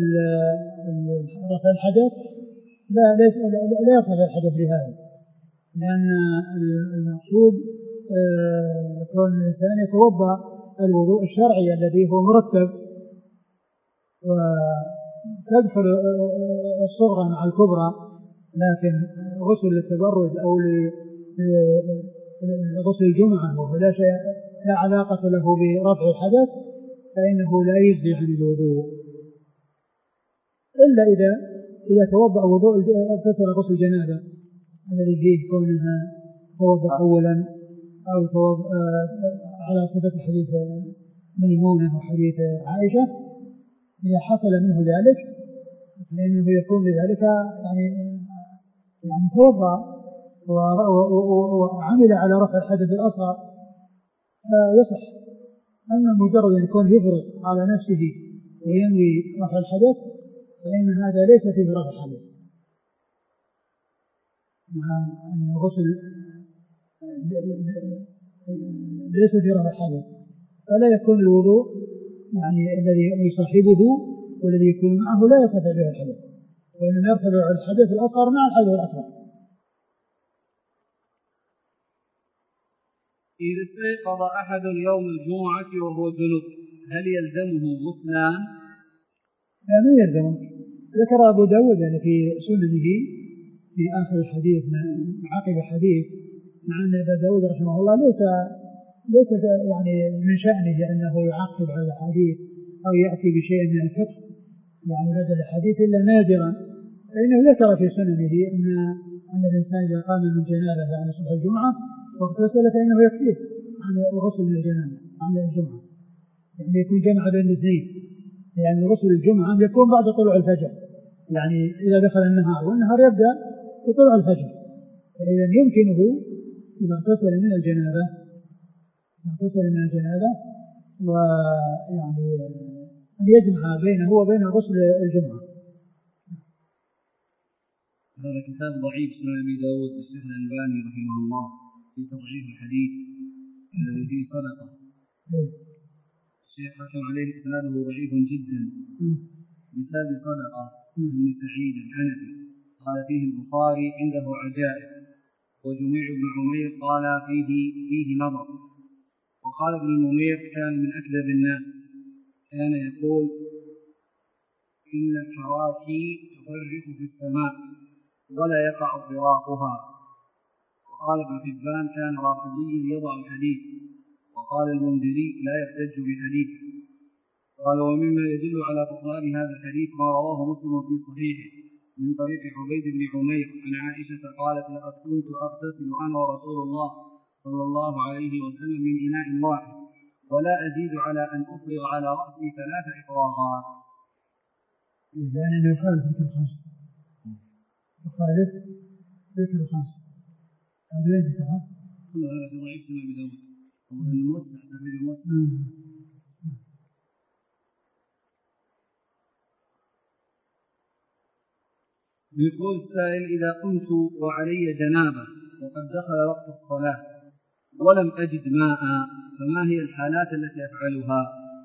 B: رفع الحدث لا يرتفع الحدث بهذا، لأن المقصود كون الإنسان يتوضأ الوضوء الشرعي الذي هو مرتب، وتدخل الصغرى مع الكبرى، لكن غسل للتبرد أو غسل الجمعة وهو لا علاقة له برفع الحدث فإنه لا يجزي عن الوضوء، إلا إذا توضأ وضوء اغتسل غسل الجنابة الذي فيه كونها توضأ أولا أو توضأ على صفة حديث ميمونة وحديث عائشة، إذا حصل منه ذلك فإنه يكون بذلك يعني توضأ وعمل على رفع الحدث الأصغر فيصح. أما مجرد أن يكون يفرض على نفسه وينوي رفع الحدث فإن هذا ليس فيه رفع الحدث، مع أن الغسل ليس فيه رفع الحدث، فلا يكون الوضوء يعني الذي يصاحبه والذي يكون معه لا يرتفع به الحدث، وإنما يرتفع الحدث الأصغر مع الحدث الأكبر.
A: إذا استيقظ أحد يوم الجمعة وهو جنب هل يلزمه غسلان؟
B: لا ما يلزمه. ذكر أبو داود يعني في سننه في آخر الحديث عقب الحديث، مع أن أبا داود رحمه الله ليس يعني من شأنه أنه يعقب على الحديث أو يأتي بشيء من الفقه يعني بدل الحديث إلا نادرا، فإنه ذكر في سننه أن الإنسان إذا قام من جنابه على صبح الجمعة واغتسل فإنه يكفيه عن الغسل من الجنابة عن الجمعة، يعني يكون جمع بين الاثنين، يعني غسل الجمعة يكون بعد طلوع الفجر، يعني إذا دخل النهار والنهار يبدأ بطلوع الفجر، فإذا يمكنه إذا اغتسل من الجنابة يغتسل من الجنابة ويعني أن يجمع بينه وبين غسل الجمعة.
A: هذا كتاب ضعيف سنن أبي داود للشيخ الألباني رحمه الله في تضعيف الحديث الذي فيه صدقة. الشيخ حكم عليه إسناده ضعيف جدا بسبب صدقة بن سعيد الحنفي قال فيه البخاري عنده عجائب، وجميع بن عمير قال فيه نظر. وقال ابن الممير كان من أكذب الناس، كان يقول إن الكواكب تفرق في السماء ولا يقع فراقها. وقال ابن حبان كان رافضيا يضع الحديث. وقال المنذري لا يحتج بحديث. قال ومما يدل على بطلان هذا الحديث ما رواه مسلم في صحيحه من طريق عبيد بن عمير عن عائشة قالت لقد كنت أغتسل أنا ورسول الله صلى الله عليه وسلم من إناء واحد ولا أزيد على أن أفرغ على رأسي 3 إفراغات.
B: يعني يخالف ذكر الخمس، يخالف ذكر الخمس. هذا ليس ذكرها
A: كل هذا في ضعيف سنن أبي داود الموسع تخريج الموسع. يقول السائل إذا قمت وعلي جنابة وقد دخل وقت الصلاة ولم أجد ماء فما هي الحالات التي أفعلها؟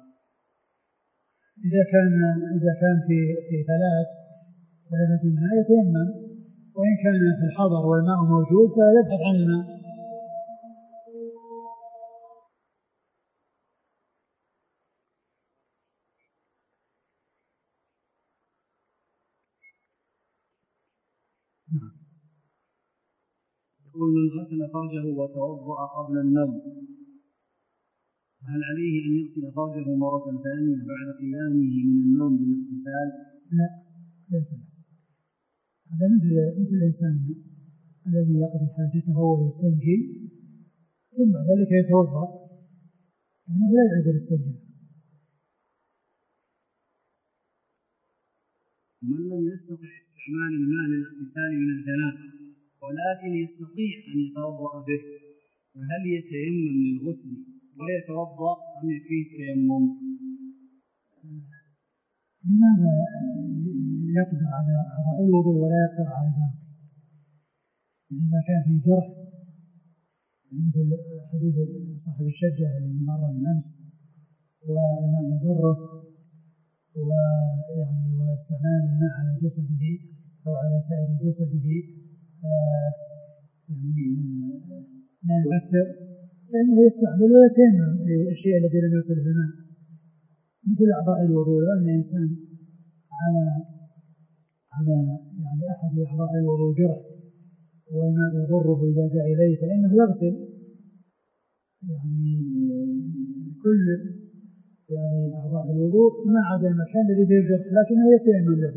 B: إذا كان في 3 ولم يجد ماء يتيمم، وإن كان في الحضر والماء موجود فيبحث عن الماء.
A: يقول من غسل فرجه وتوضأ قبل النوم هل عليه أن يغسل فرجه مرة ثانية بعد قيامه من النوم بالاغتسال؟
B: لا، ليس. هذا مثل الإنسان الذي يقضي حاجته ويستنجي ثم بعد ذلك يتوضأ، يعني لا يعيد الاستنجاء.
A: من لم يستطع استعمال الماء للاغتسال من الجنابة ولكن يستطيع أن يتوضأ به فهل يتيمم للغسل ويتوضأ أم يكفيه التيمم؟
B: لماذا يقدر على أعضاء الوضوء ولا يقدر على الباقي؟ إذا كان في جرح مثل حديث صاحب الشجة الذي مر من أمس وما يضره ويعني واستعمال الماء على جسده أو على سائر جسده يعني لا يؤثر، فإنه يستعمل ويتيمم للشيء الذي لم يصل الماء مثل أعضاء الوضوء. لأن الإنسان على يعني أحد أعضاء الوضوء جرح والماء يضره إذا جاء إليه فإنه يغسل يعني كل يعني أعضاء الوضوء ما عدا المكان الذي فيه الجرح لكنه يتيمم له.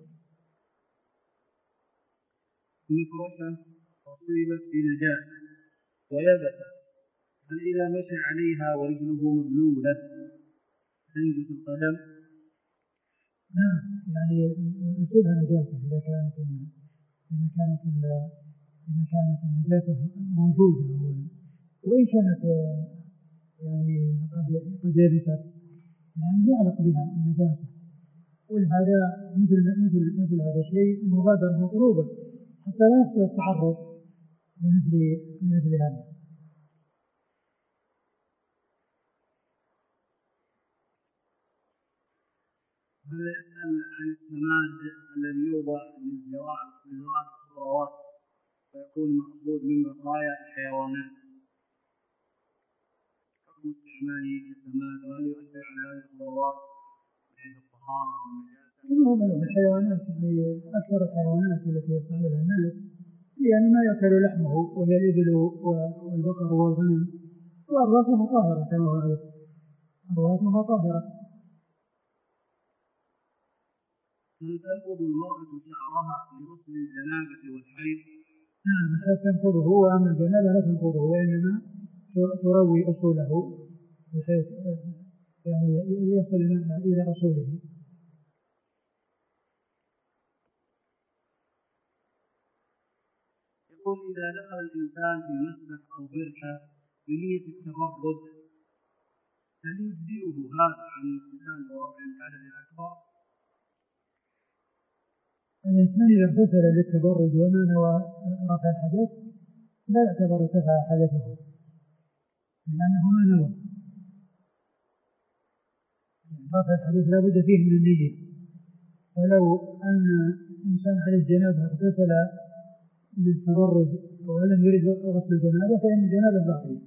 A: مفرشة أصيبت بنجاسة ويبست هل إذا مشى عليها ورجله مبلولة تنجس القدم؟
B: نعم، يعني يصيبها نجاسة إذا كانت النجاسة موجودة، وإن كانت يعني قد يبست يعني يعلق بها النجاسة. ولهذا مثل هذا الشيء المبادرة مطلوبة حتى لا يحصل التعرض لمثل هذا.
A: هذا يسأل عن السماد الذي يوضع لزراعة الخضروات فيكون مأخوذ من بقايا الحيوانات، حكم استعماله كسماد وهل يؤثر على هذه الخضروات من حيث الطهارة والنجاسة؟
B: كما هو من الحيوانات أكثر الحيوانات التي يستعملها الناس يعني ما يأكل لحمه وهي الإبل والبقر والغنم، وأرواحها طاهرة كما هو عليه، أرواحها طاهرة.
A: هل تنقض المرأة شعرها لغسل الجنابة والحيض؟
B: نعم، لا تنقضه، وأما الجنابة لا تنقضه وإنما تروي أصوله بحيث يعني يصل إلى أصوله.
A: يقول إذا دخل الإنسان في مسبح أو بركة بنية التفرد هل يجزئه هذا عن الاغتسال ورفع الحدث الأكبر؟
B: الإنسان إذا اغتسل للتبرد وما نوى رفع الحدث لا يعتبر ارتفع حدثه لأنه ما نوى. رفع الحدث لا بد فيه من النية. فلو أن إنسان على الجنابة اغتسل للتبرد ولم يرد غسل الجنابة فإن الجنابة باقية.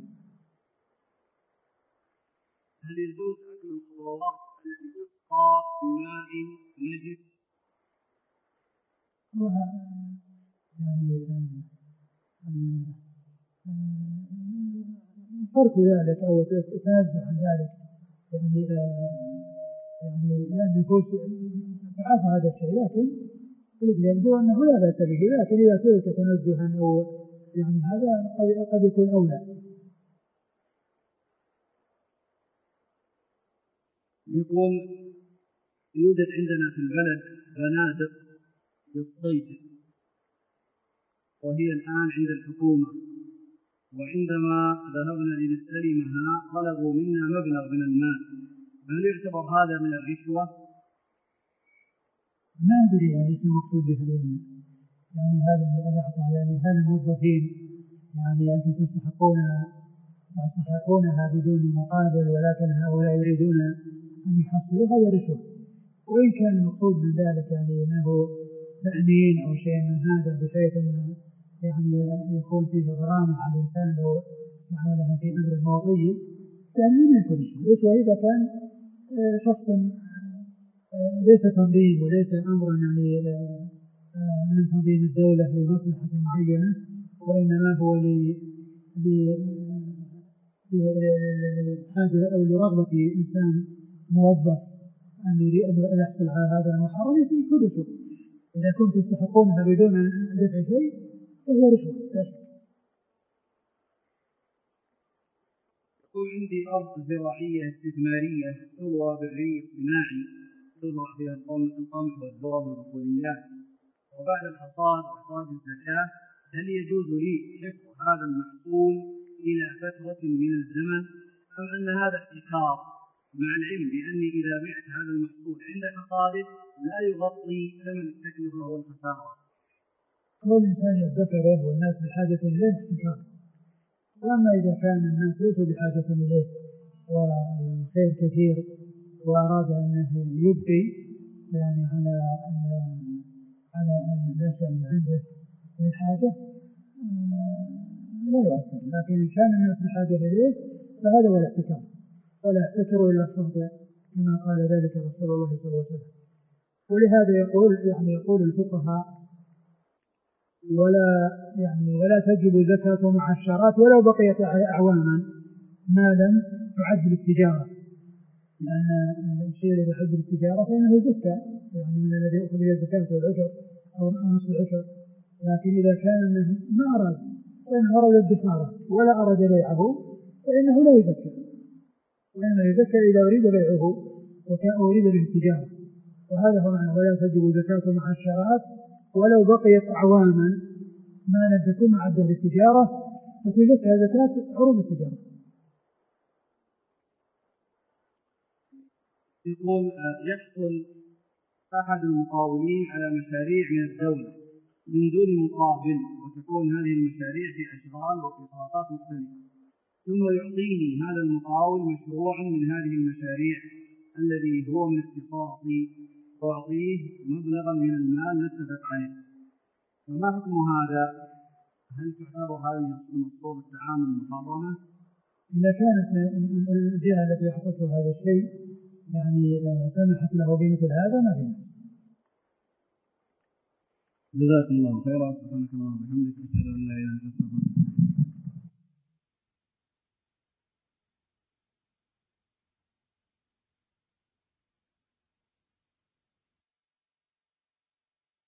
A: هل يجوز أكل الخضروات التي تسقى بماء نجس؟
B: فرق ذلك أو تنزه عن ذلك لأن يكون تعافى هذا الشيء، لكن الذي يبدو أنه لا بأس به، لكن إذا سئلت تنزها أو هذا قد يكون أولى.
A: يقول يوجد عندنا في البلد بنادق للصيد وهي الآن عند الحكومة، وعندما ذهبنا لنستلمها طلبوا منا مبلغ من المال، هل يعتبر هذا من الرشوة؟
B: ما أدري ايش المقصود به هذا الإعطاء، هل الموظفين أنتم تستحقونها بدون مقابل ولكن هؤلاء يريدون أن يحصلوا، هذا رشوة. وإن كان المقصود من ذلك أنه تأمين أو شيء من هذا بحيث أنه يكون فيه غرامة على الإنسان لو استعملها في أمر موضوعي، ما يكون رشوة إذا كان شخص ليس تنظيم وليس أمر من تنظيم الدولة لمصلحة معينة، وإنما هو لحاجة أو لرغبة إنسان موظف أن يحصل على هذا المحرم يكون رشوة. إذا كنت تستحقونها بدون دفع شيء فهي رشوة.
A: يقول عندي أرض زراعية استثمارية تروى بالري الصناعي، تزرع فيها القمح والذرة والبقوليات، وبعد الحصاد وإخراج الزكاة هل يجوز لي حفظ هذا المحصول إلى فترة من الزمن أم أن هذا احتكار، مع العلم بأني إذا بعت هذا المحصول عند حصاده لا يغطي ثمن التكلفة والخسارة؟
B: كل إنسان يدخره والناس بحاجة إليه احتكار، وأما إذا كان الناس ليسوا بحاجة إليه والخير كثير وأراد أنه يبقي على الناس عنده من حاجة لا يؤثر، لكن إن كان الناس بحاجة إليه فهذا ولا احتكار، ولا احتكروا إلا الصدق كما قال ذلك رسول الله صلى الله عليه وسلم. ولهذا يقول الفقهاء ولا تجب زكاة معشرات ولو بقيت أعواما ما لم تعد التجارة، لأن الشيء الذي يعد التجارة فإنه زكاة، من الذي يأخذ الزكاة والعشر أو نصف العشر. لكن إذا كان ما أراد وإنه أراد الدخارة ولا أراد بيعه فإنه لا يزكى، وإنما يزكى إذا أريد بيعه وأريد به التجارة. وهذا هو معنى ولا تجب زكاة معشرات ولو بقيت أعواما ما لم تكن معدة للتجارة، فتزكى زكاة عروض التجارة.
A: يقول يحصل أحد المقاولين على مشاريع من الدولة من دون مقابل، وتكون هذه المشاريع في أشغال واختصاصات مختلفة، ثم يعطيني هذا المقاول مشروعا من هذه المشاريع الذي هو من اختصاصي وأعطيه مبلغا من المال نتفق عليه، فما حكم هذا؟ هل تعتبر هذه من صور التعامل محرمة؟
B: إذا كانت الجهة التي أعطته هذا الشيء سمحت له بمثل هذا ما فيه.
A: جزاكم الله خيرا. سبحانك اللهم وبحمدك، أشهد أن لا إله إلا أنت.